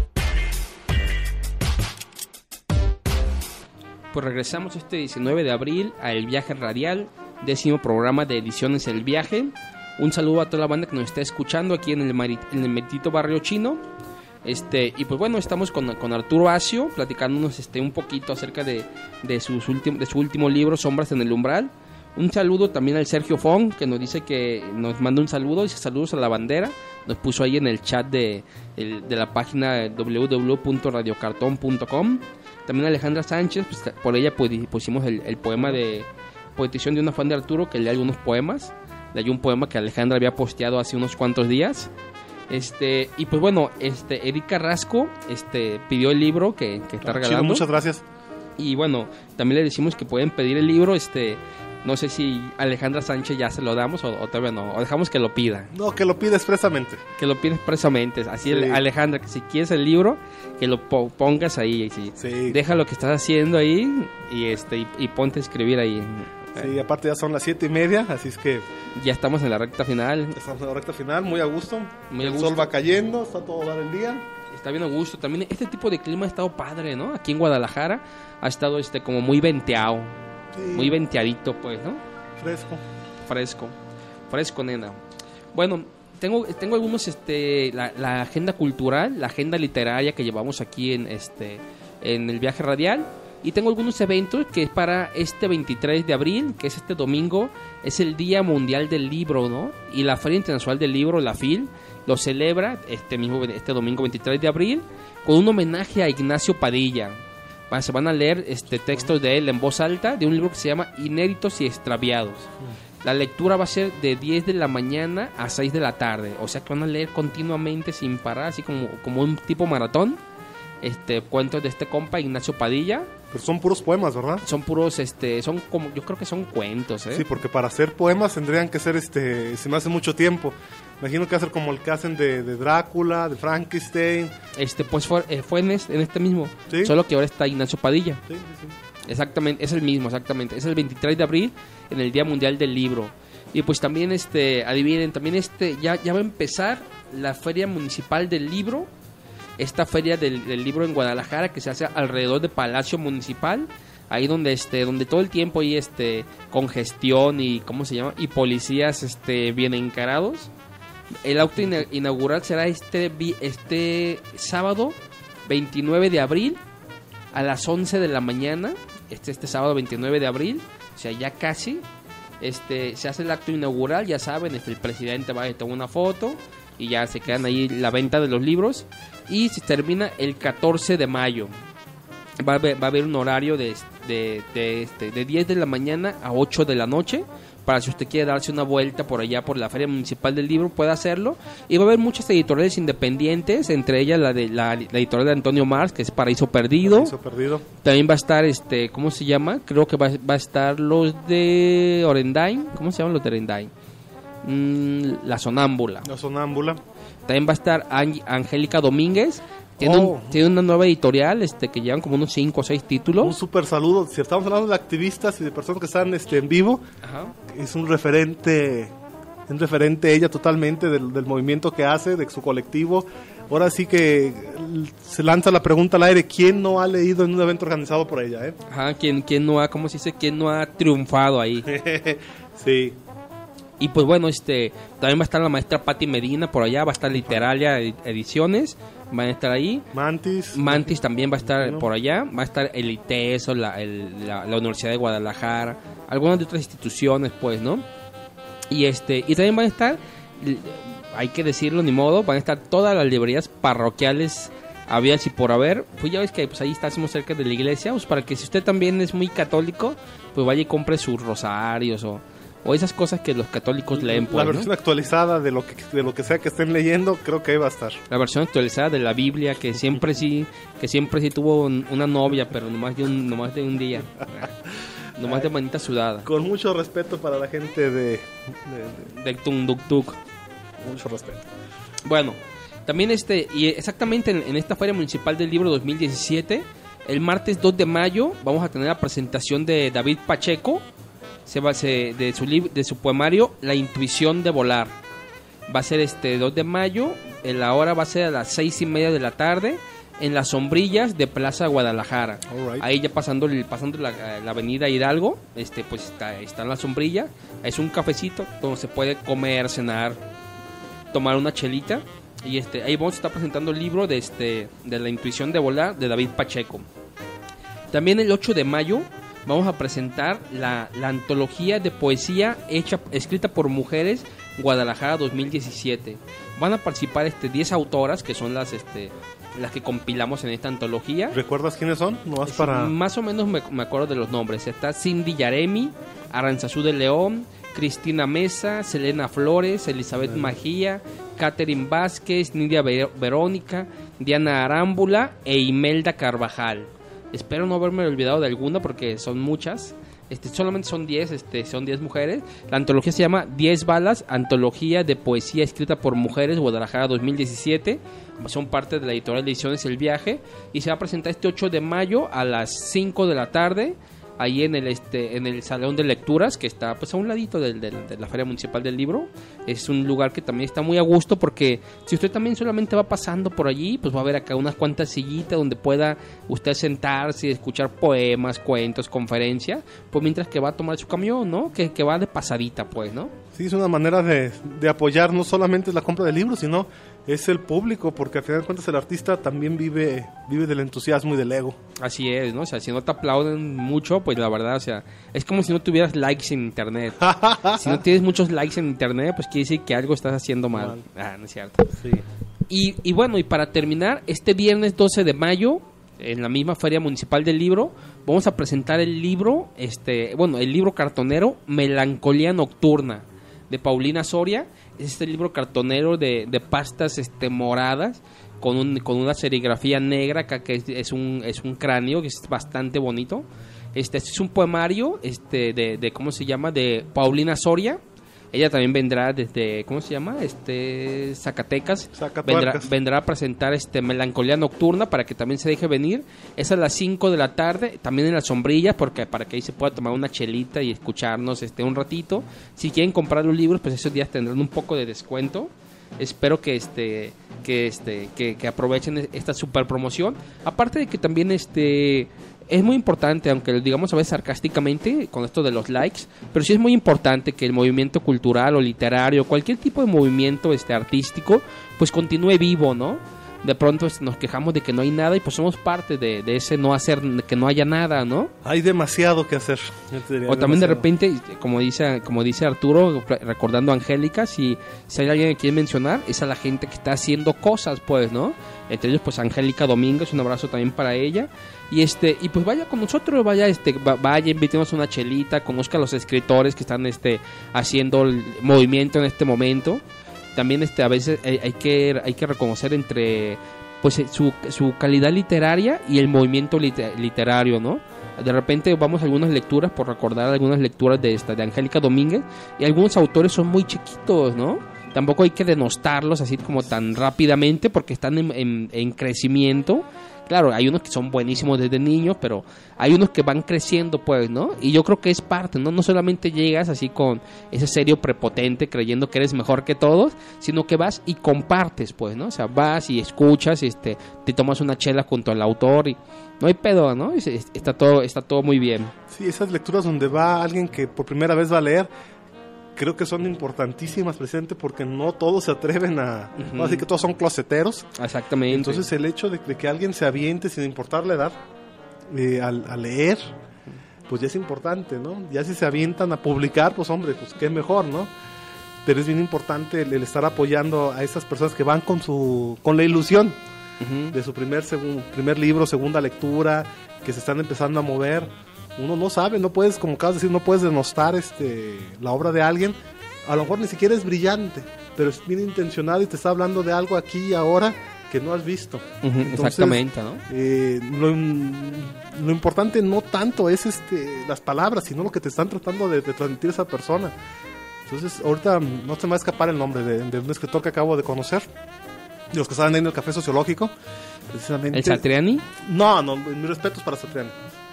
Pues regresamos este diecinueve de abril a El Viaje Radial, décimo programa de Ediciones El Viaje. Un saludo a toda la banda que nos está escuchando aquí en el, Mari- en el meritito barrio chino. Este, y pues bueno, estamos con, con Arturo Asio, platicándonos este, un poquito acerca de, de, sus ultim- de su último libro, Sombras en el Umbral. Un saludo también al Sergio Fong, que nos dice que nos manda un saludo, dice saludos a la bandera. Nos puso ahí en el chat de, el, de la página doble u doble u doble u punto radio cartón punto com. También Alejandra Sánchez, pues, por ella pues, pusimos el, el poema de Poetición de una fan de Arturo, que lee algunos poemas. Leí un poema que Alejandra había posteado hace unos cuantos días. Este, y pues bueno, este, Eric Carrasco este, pidió el libro que, que está Ah, regalando. chido, muchas gracias. Y bueno, también le decimos que pueden pedir el libro. Este, no sé si Alejandra Sánchez ya se lo damos o, o todavía no. O dejamos que lo pida. No, que lo pide expresamente. Que lo pida expresamente. Así, Sí. el- Alejandra, que si quieres el libro, que lo po- pongas ahí. Y si, Sí. deja lo que estás haciendo ahí y, este, y, y ponte a escribir ahí. Sí, aparte ya son las siete y media, así es que Ya estamos en la recta final. estamos en la recta final, muy a gusto. Muy a el gusto. sol va cayendo, está todo dar el día. Está bien a gusto. También este tipo de clima ha estado padre, ¿no? Aquí en Guadalajara ha estado este como muy venteado. Sí, Muy venteadito, pues, ¿no? fresco. Fresco. Fresco, nena. Bueno, tengo, tengo algunos, este, la, la agenda cultural, la agenda literaria que llevamos aquí en, este, en el viaje radial. Y tengo algunos eventos que es para este veintitrés de abril, que es este domingo, es el Día Mundial del Libro, ¿no? Y la Feria Internacional del Libro, la F I L, lo celebra este mismo este domingo veintitrés de abril con un homenaje a Ignacio Padilla. Va- Se van a leer este textos de él en voz alta de un libro que se llama Inéditos y Extraviados. La lectura va a ser de diez de la mañana a seis de la tarde, o sea que van a leer continuamente sin parar, así como, como un tipo maratón. Este, cuentos de este compa Ignacio Padilla. Pero son puros poemas, ¿verdad? Son puros, este, son como, yo creo que son cuentos, ¿eh? Sí, porque para hacer poemas tendrían que ser, este, se me hace mucho tiempo. Imagino que hacer como el que hacen de, de Drácula, de Frankenstein. Este, pues fue, eh, fue en, este, en este mismo, Sí. solo que ahora está Ignacio Padilla. Sí, sí, sí. Exactamente, es el mismo, exactamente. Es el veintitrés de abril, en el Día Mundial del Libro. Y pues también, este, adivinen, también este, ya, ya va a empezar la Feria Municipal del Libro. Esta feria del, del libro en Guadalajara que se hace alrededor de Palacio Municipal, ahí donde este donde todo el tiempo hay este congestión y cómo se llama y policías este bien encarados. El acto ina- inaugural será este vi- este sábado veintinueve de abril a las once de la mañana, este este sábado veintinueve de abril, o sea, ya casi este se hace el acto inaugural, ya saben, este, el presidente va a tomar una foto y ya se quedan ahí la venta de los libros y se termina el catorce de mayo. Va a haber, va a haber un horario de, de, de, este, de diez de la mañana a ocho de la noche para si usted quiere darse una vuelta por allá por la Feria Municipal del Libro, puede hacerlo. Y va a haber muchas editoriales independientes, entre ellas la de la, la editorial de Antonio Mars, que es Paraíso Perdido. Paraíso Perdido. También va a estar, este, ¿cómo se llama? Creo que va, va a estar los de Orendain. ¿Cómo se llaman los de Orendain? Mm, la Sonámbula. La Sonámbula. También va a estar Ang- Angélica Domínguez. Tiene, Oh. un- tiene una nueva editorial este, que llevan como unos cinco o seis Un títulos. súper saludo. Si estamos hablando de activistas y de personas que están este, en vivo, Ajá. es un referente es referente ella totalmente del, del movimiento que hace, de su colectivo. Ahora sí que se lanza la pregunta al aire, ¿quién no ha leído en un evento organizado por ella? Eh? Ajá, ¿quién, quién no ha, cómo se dice, quién no ha triunfado ahí? Sí. Y pues bueno, este también va a estar la maestra Patti Medina por allá, va a estar Literalia Ediciones, van a estar ahí. Mantis. Mantis también va a estar bueno. por allá, va a estar el ITESO, la, el, la, la Universidad de Guadalajara, algunas de otras instituciones, pues, ¿no? Y este y también van a estar, hay que decirlo, ni modo, van a estar todas las librerías parroquiales habidas y por haber. Pues ya ves que pues ahí estamos cerca de la iglesia, pues para que si usted también es muy católico, pues vaya y compre sus rosarios o, o esas cosas que los católicos leen, pues, la versión ¿no? actualizada de lo que de lo que sea que estén leyendo, creo que ahí va a estar. La versión actualizada de la Biblia, que siempre sí que siempre sí tuvo un, una novia, pero nomás de un, nomás de un día. Nomás de manita sudada. Con mucho respeto para la gente de... de, de Del Tunduk. mucho respeto. Bueno, también este, y exactamente en, en esta Feria Municipal del Libro dos mil diecisiete, el martes dos de mayo, vamos a tener la presentación de David Pacheco, se va, se, de, su lib, de su poemario La Intuición de Volar. Va a ser este dos de mayo, la hora va a ser a las seis y media de la tarde, en las sombrillas de Plaza Guadalajara. Right. Ahí ya pasando, pasando la, la avenida Hidalgo, este pues está, está en la sombrilla. Es un cafecito donde se puede comer, cenar, tomar una chelita. Y este ahí vamos a estar presentando el libro de, este, de La Intuición de Volar de David Pacheco. También el ocho de mayo vamos a presentar la, la antología de poesía hecha, escrita por mujeres Guadalajara dos mil diecisiete. Van a participar este diez autoras que son las este las que compilamos en esta antología. ¿Recuerdas quiénes son? No vas para... Más o menos me, me acuerdo de los nombres. Está Cindy Yaremi, Aranzazú de León, Cristina Mesa, Selena Flores, Elizabeth bueno. Magía, Catherine Vázquez, Nidia Ver- Verónica, Diana Arámbula e Imelda Carvajal. Espero no haberme olvidado de alguna porque son muchas. Este, solamente son diez, este, son diez mujeres. La antología se llama diez balas, antología de poesía escrita por mujeres, Guadalajara dos mil diecisiete. Son parte de la editorial Ediciones El Viaje y se va a presentar este ocho de mayo a las cinco de la tarde ahí en el este en el salón de lecturas que está pues a un ladito del, del, de la Feria Municipal del Libro. Es un lugar que también está muy a gusto porque si usted también solamente va pasando por allí, pues va a ver acá unas cuantas sillitas donde pueda usted sentarse y escuchar poemas, cuentos, conferencias, pues mientras que va a tomar su camión, ¿no? Que, que va de pasadita, pues, ¿no? Sí, es una manera de, de apoyar, no solamente la compra de libros, sino es el público, porque al final de cuentas el artista también vive vive del entusiasmo y del ego. Así es, ¿no? O sea, si no te aplauden mucho, pues la verdad, o sea, es como si no tuvieras likes en internet. Si no tienes muchos likes en internet, pues quiere decir que algo estás haciendo mal. mal. Ah, no es cierto. Sí. Y, y bueno, y para terminar, este viernes doce de mayo, en la misma Feria Municipal del Libro, vamos a presentar el libro, este, bueno, el libro cartonero Melancolía Nocturna, de Paulina Soria. Es este libro cartonero de, de pastas este, moradas con, un, con una serigrafía negra acá, que es, es, un, es un cráneo que es bastante bonito. Este, este es un poemario este, de, de, ¿cómo se llama? De Paulina Soria. Ella también vendrá desde, ¿cómo se llama? Este, Zacatecas. Vendrá, vendrá a presentar este Melancolía Nocturna para que también se deje venir. Es a las cinco de la tarde, también en la sombrilla, porque para que ahí se pueda tomar una chelita y escucharnos este un ratito. Si quieren comprar los libros, pues esos días tendrán un poco de descuento. Espero que este que este que, que aprovechen esta super promoción. Aparte de que también este es muy importante, aunque lo digamos a veces sarcásticamente con esto de los likes, pero sí es muy importante que el movimiento cultural o literario, cualquier tipo de movimiento este artístico, pues continúe vivo, ¿no? De pronto este, nos quejamos de que no hay nada y pues somos parte de, de ese no hacer, de que no haya nada, ¿no? Hay demasiado que hacer. Diría, o también demasiado. De repente, como dice como dice Arturo, recordando a Angélica, si, si hay alguien que quiere mencionar, es a la gente que está haciendo cosas, pues, ¿no? Entre ellos, pues, Angélica Domínguez, un abrazo también para ella. Y este y pues vaya con nosotros, vaya, este vaya, invítenos una chelita, conozca a los escritores que están este haciendo el movimiento en este momento. También este a veces hay, hay que hay que reconocer entre pues su, su calidad literaria y el movimiento liter, literario, ¿no? De repente vamos a algunas lecturas, por recordar algunas lecturas de esta de Angélica Domínguez, y algunos autores son muy chiquitos, ¿no? Tampoco hay que denostarlos así como tan rápidamente porque están en, en, en crecimiento, Claro, hay unos que son buenísimos desde niños, pero hay unos que van creciendo, pues, ¿no? Y yo creo que es parte, ¿no? No solamente llegas así con ese serio prepotente creyendo que eres mejor que todos, sino que vas y compartes, pues, ¿no? O sea, vas y escuchas, este, te tomas una chela junto al autor y no hay pedo, ¿no? Es- es- Está todo, está todo muy bien. Sí, esas lecturas donde va alguien que por primera vez va a leer, creo que son importantísimas, precisamente porque no todos se atreven a... Ujú. no, así que todos son closeteros. Exactamente. Entonces el hecho de, de que alguien se aviente sin importar la edad eh, al- a, leer, pues ya es importante, ¿no? Ya si se avientan a publicar, pues hombre, pues qué mejor, ¿no? Pero es bien importante el, el estar apoyando a esas personas que van con su con la ilusión Ujú. de su primer, segun- primer libro, segunda lectura, que se están empezando a mover. Uno no sabe, no puedes, como acabas de decir, no puedes denostar este, la obra de alguien. A lo mejor ni siquiera es brillante, pero es bien intencionado y te está hablando de algo aquí y ahora que no has visto. Ujú, Entonces, exactamente, ¿no? eh, lo, lo importante no tanto es este las palabras, sino lo que te están tratando de, de transmitir esa persona. Entonces, ahorita no se me va a escapar el nombre de, de un escritor que acabo de conocer, de los que estaban ahí en el café sociológico, precisamente. ¿El Satriani? No, no, mis respetos para Satriani.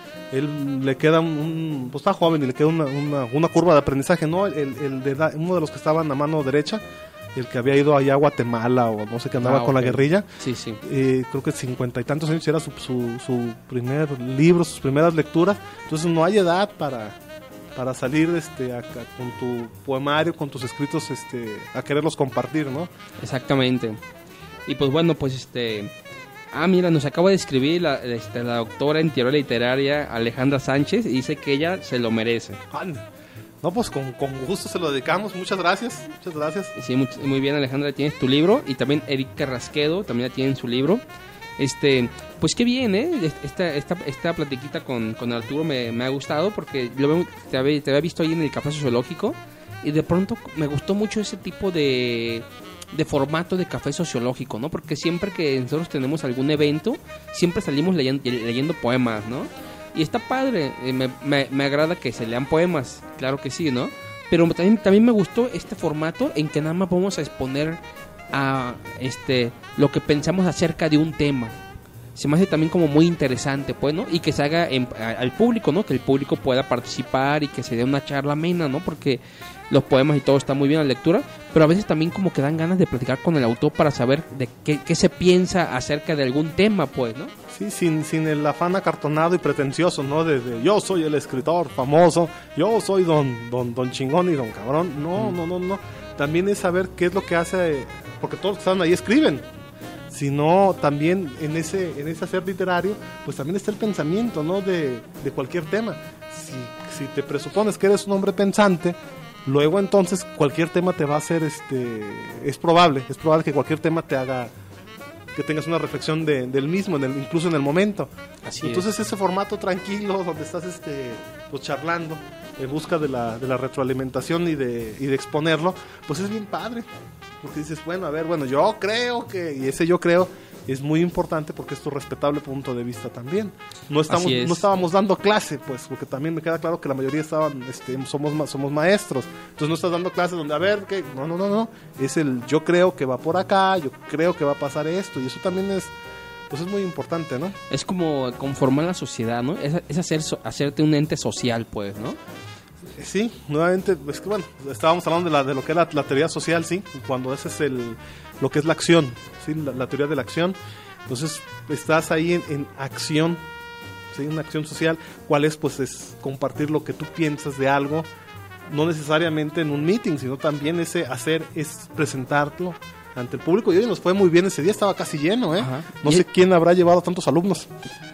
Él le queda un, un- pues está joven y le queda una, una, una curva de aprendizaje, ¿no? El, el de da- uno de los que estaban a mano derecha, el que había ido allá a Guatemala o no sé qué andaba Ah, con ok. la guerrilla, Sí, sí. eh, creo que cincuenta y tantos años era su, su, su primer libro, sus primeras lecturas. Entonces no hay edad para, para salir este, acá, con tu poemario, con tus escritos, este, a quererlos compartir, ¿no? Exactamente. Y pues bueno, pues este... Ah, mira, nos acaba de escribir la, este, la doctora en teoría literaria Alejandra Sánchez y dice que ella se lo merece. Ah, no, pues con, con gusto se lo dedicamos. Muchas gracias, muchas gracias. Sí, muy, muy bien, Alejandra, tienes tu libro. Y también Eric Carrasquedo también la tiene en su libro. Este, pues qué bien, ¿eh? Esta, esta, esta platiquita con, con Arturo me, me ha gustado porque lo veo- te, había, te había visto ahí en el Café Sociológico y de pronto me gustó mucho ese tipo de, de formato de café sociológico, ¿no? Porque siempre que nosotros tenemos algún evento, siempre salimos leyendo, leyendo poemas, ¿no? Y está padre, eh, me, me, me agrada que se lean poemas, claro que sí, ¿no? Pero también, también me gustó este formato en que nada más vamos a exponer a este lo que pensamos acerca de un tema. Se me hace también como muy interesante, pues, ¿no? Y que se haga en- a- al público, ¿no? Que el público pueda participar y que se dé una charla amena, ¿no? Porque los poemas y todo está muy bien la lectura, pero a veces también como que dan ganas de platicar con el autor para saber de qué, qué se piensa acerca de algún tema, pues, ¿no? Sí, sin, sin el afán acartonado y pretencioso, ¿no? De, de, yo soy el escritor famoso, yo soy don, don, don chingón y don cabrón. No, Mm. no, no, no. También es saber qué es lo que hace, porque todos los que están ahí escriben. Sino también en ese, en ese hacer literario, pues también está el pensamiento, ¿no? De, de cualquier tema. Si, si te presupones que eres un hombre pensante, luego entonces cualquier tema te va a hacer, este, es probable, es probable que cualquier tema te haga, que tengas una reflexión de, del mismo, en el, incluso en el momento. Así Entonces ese formato tranquilo donde estás este, pues charlando en busca de la, de la retroalimentación y de, y de exponerlo, pues es bien padre. Porque dices, bueno, a ver, bueno, yo creo que, y ese yo creo es muy importante porque es tu respetable punto de vista también. No estamos, Así es. no estábamos dando clase, pues, porque también me queda claro que la mayoría estaban, este, somos, ma- somos maestros. Entonces no estás dando clases donde, a ver, ¿qué? No, no, no, no. Es el yo creo que va por acá, yo creo que va a pasar esto, y eso también es, pues es muy importante, ¿no? Es como conformar la sociedad, ¿no? Es, es hacer, so- hacerte un ente social, pues, ¿no? Sí, nuevamente, es que bueno, estábamos hablando de, la, de lo que es la, la teoría social, sí, cuando ese es el, lo que es la acción, sí, la, la teoría de la acción. Entonces, estás ahí en, en acción, sí, una acción social. ¿Cuál es? Pues es compartir lo que tú piensas de algo, no necesariamente en un meeting, sino también ese hacer, es presentarlo ante el público. Y hoy nos fue muy bien ese día, estaba casi lleno, ¿eh? Ajá. No Y- sé quién habrá llevado tantos alumnos.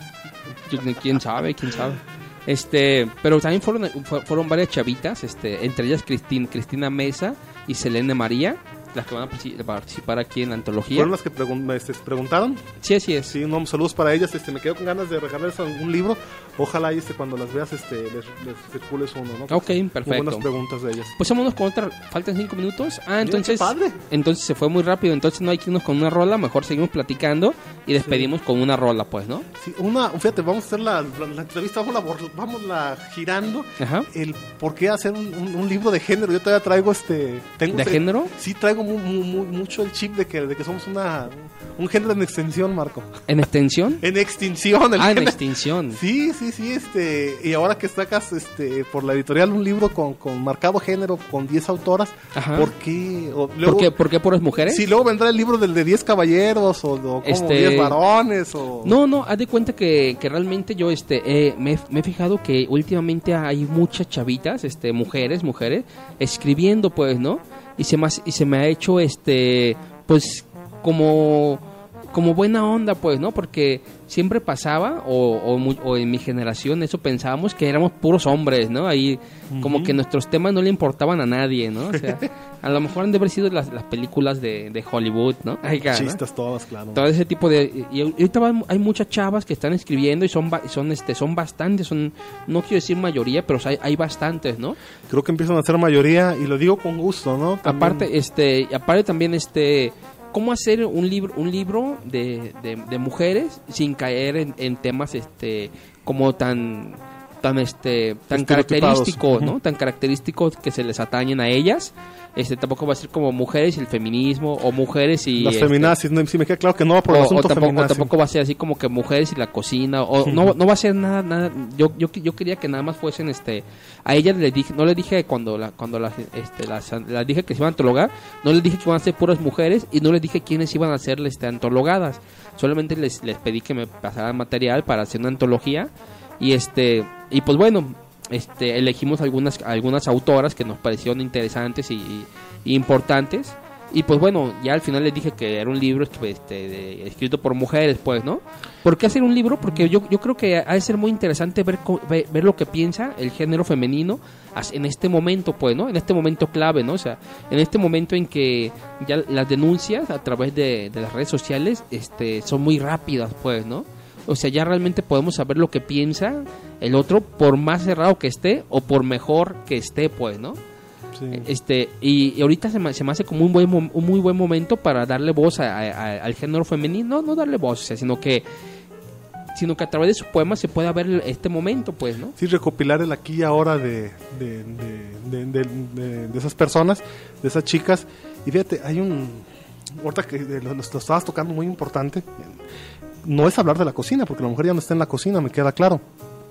Yo- quién sabe, quién sabe. Este, pero también fueron, fu- fueron varias chavitas, este, entre ellas Cristin, Cristina Mesa y Selene María, las que van a partici- participar aquí en la antología. Fueron las que pregun- me, este, preguntaron. Sí, así es. Sí, no, saludos para ellas. Este, me quedo con ganas de regalarles algún libro. Ojalá y este, cuando las veas, este, les, les circules uno, ¿no? Ok, Muy perfecto. buenas preguntas de ellas. Pues vámonos con otra. Faltan cinco minutos. Ah, entonces. qué padre. Entonces se fue muy rápido. Entonces no hay que irnos con una rola. Mejor seguimos platicando y despedimos sí. con una rola, pues, ¿no? Sí, una, fíjate, vamos a hacer la, la, la entrevista, vamos la, vamos la girando. Ajá. El por qué hacer un, un, un libro de género. Yo todavía traigo este... Tengo ¿De este, género? Sí, traigo muy, muy, mucho el chip de que, de que somos una un género en extensión, Marco. ¿En extensión? En extinción. El ah, género. en extinción. Sí, sí, sí, este... Y ahora que sacas este por la editorial un libro con, con marcado género, con diez autoras, Ajá. ¿por qué? O, luego, ¿Por qué? ¿Por qué puras mujeres? Sí, luego vendrá el libro del de diez caballeros, o, o como este... diez varones, o... No, no, haz de cuenta que, que realmente yo este eh, me, me he fijado que últimamente hay muchas chavitas, este mujeres, mujeres, escribiendo, pues, ¿no? Y se me, y se me ha hecho, este, pues, como... como buena onda, pues, ¿no? Porque siempre pasaba, o, o, o en mi generación, eso pensábamos que éramos puros hombres, ¿no? Ahí, uh-huh. como que nuestros temas no le importaban a nadie, ¿no? O sea, a lo mejor han de haber sido las, las películas de, de Hollywood, ¿no? Ay, chistas, ¿no? Todas, claro. Todo ese tipo de... Y ahorita va, hay muchas chavas que están escribiendo y son son este son bastantes, son... No quiero decir mayoría, pero hay, hay bastantes, ¿no? Creo que empiezan a ser mayoría, y lo digo con gusto, ¿no? También... Aparte, este... Aparte también, este... cómo hacer un libro un libro de, de, de mujeres sin caer en, en temas este como tan tan este tan característicos, ¿no? Uh-huh. Tan característicos que se les atañen a ellas. Este tampoco va a ser como mujeres y el feminismo, o mujeres y las este, feminazis, no, sí me queda claro que no va por el o, asunto o tampoco, feminazi. o tampoco va a ser así como que mujeres y la cocina, o uh-huh. no no va a ser nada nada yo yo yo quería que nada más fuesen este a ellas les dije, no les dije cuando la cuando las este las, las dije que se iban a antologar, no les dije que iban a ser puras mujeres, y no les dije quiénes iban a ser este antologadas. Solamente les les pedí que me pasaran material para hacer una antología, y este y pues bueno, este elegimos algunas algunas autoras que nos parecieron interesantes y, y, y importantes, y pues bueno, ya al final les dije que era un libro este, de, escrito por mujeres, pues, ¿no? ¿Por qué hacer un libro? Porque yo, yo creo que ha de ser muy interesante ver, ver, ver lo que piensa el género femenino en este momento, pues, ¿no? En este momento clave, ¿no? O sea, en este momento en que ya las denuncias a través de, de las redes sociales este, son muy rápidas, pues, ¿no? O sea, ya realmente podemos saber lo que piensa el otro, por más cerrado que esté o por mejor que esté, pues, ¿no? Sí. Este y, y ahorita se me, se me hace como un buen un muy buen momento para darle voz a, a, al género femenino, no, no darle voz, o sea, sino que sino que a través de sus poemas se pueda ver este momento, pues, ¿no? Sí, recopilar el aquí y ahora de de, de, de, de, de, de esas personas, de esas chicas. Y fíjate, hay un ahorita que lo, lo estabas tocando muy importante. No es hablar de la cocina, porque la mujer ya no está en la cocina, me queda claro,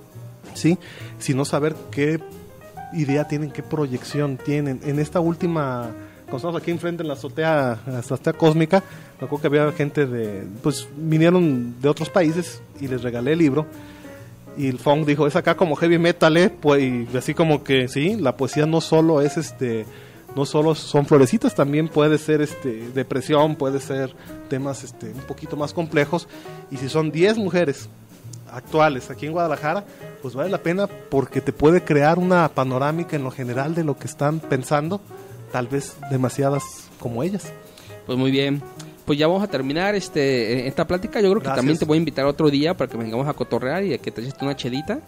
sí, sino saber qué idea tienen, qué proyección tienen. En esta última, cuando estamos aquí enfrente en la azotea, la azotea cósmica, me acuerdo que había gente de, pues vinieron de otros países y les regalé el libro, y el Fong dijo, es acá como heavy metal, ¿eh? Pues, y así como que sí, la poesía no solo es este, no solo son florecitas, también puede ser este depresión, puede ser temas este un poquito más complejos, y si son diez mujeres actuales aquí en Guadalajara, pues vale la pena, porque te puede crear una panorámica en lo general de lo que están pensando, tal vez demasiadas como ellas. Pues muy bien, pues ya vamos a terminar este esta plática. Yo creo que Gracias. También te voy a invitar otro día para que vengamos a cotorrear y a que te eches una chelita.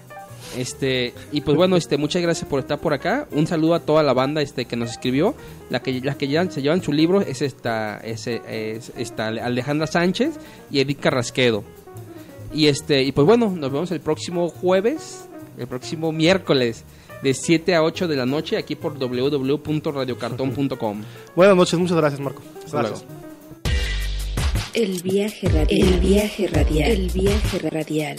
Este, y pues bueno, este, muchas gracias por estar por acá. Un saludo a toda la banda este que nos escribió. La que las que ya se llevan su libro es esta es, es esta Alejandra Sánchez y Edith Carrasquedo. Y este, y pues bueno, nos vemos el próximo jueves, el próximo miércoles de siete a ocho de la noche aquí por doble u doble u doble u punto radio cartón punto com. Buenas noches, muchas gracias, Marco. Gracias. El viaje radial. El viaje radial. El viaje radial.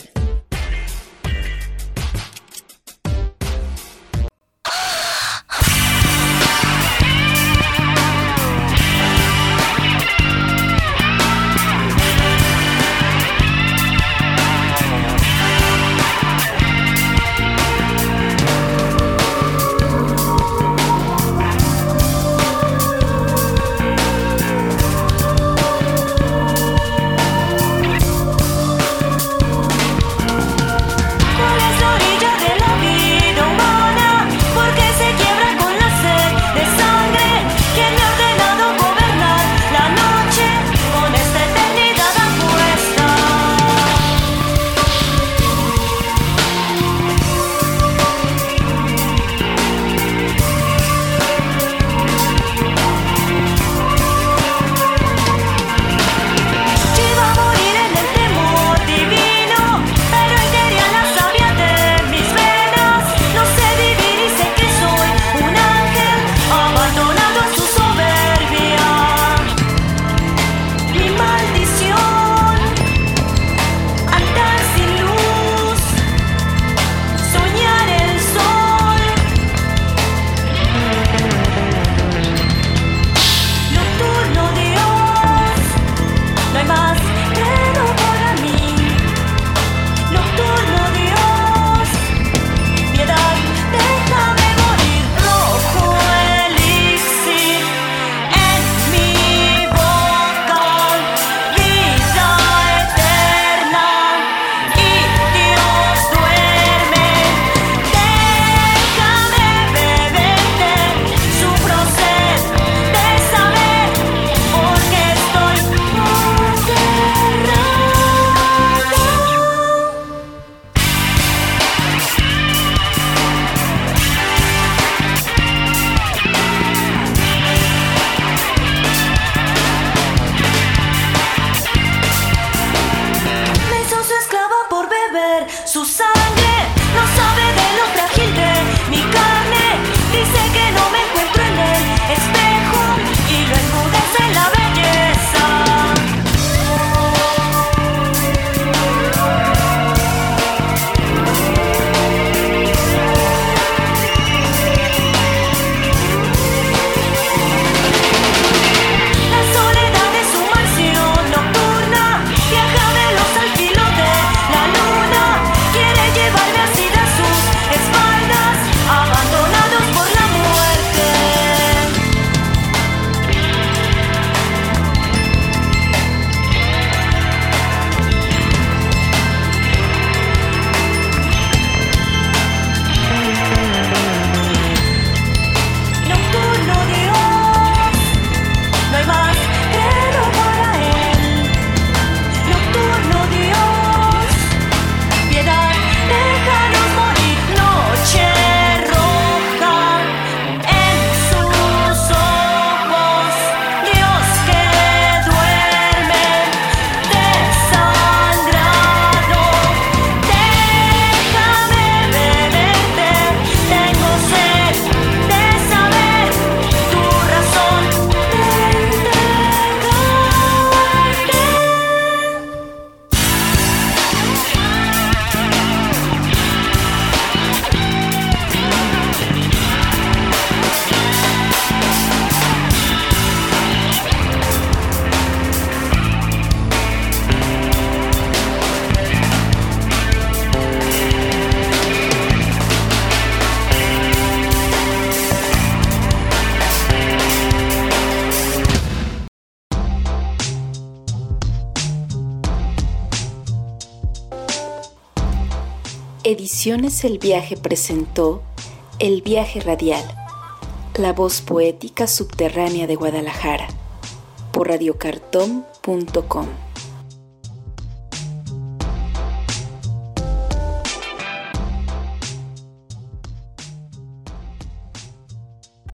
su sangre, no sabe de lo frágil de mi carne. Dice que no me encuentro en el espejo y lo enmudece la belleza. La soledad de su mansión nocturna viaja veloz al filo de la luna. Quiere llevarme así de sus espaldas, abandonados por la muerte. Nocturno Dios, no hay más pero para él. Nocturno Dios, piedad, déjanos morir. Noche roja en sus ojos, Dios que duerme desangrado. Déjame beberte, tengo sed de saber tu razón de entregarte. Ediciones El Viaje presentó El Viaje Radial, la voz poética subterránea de Guadalajara, por radiocartón punto com.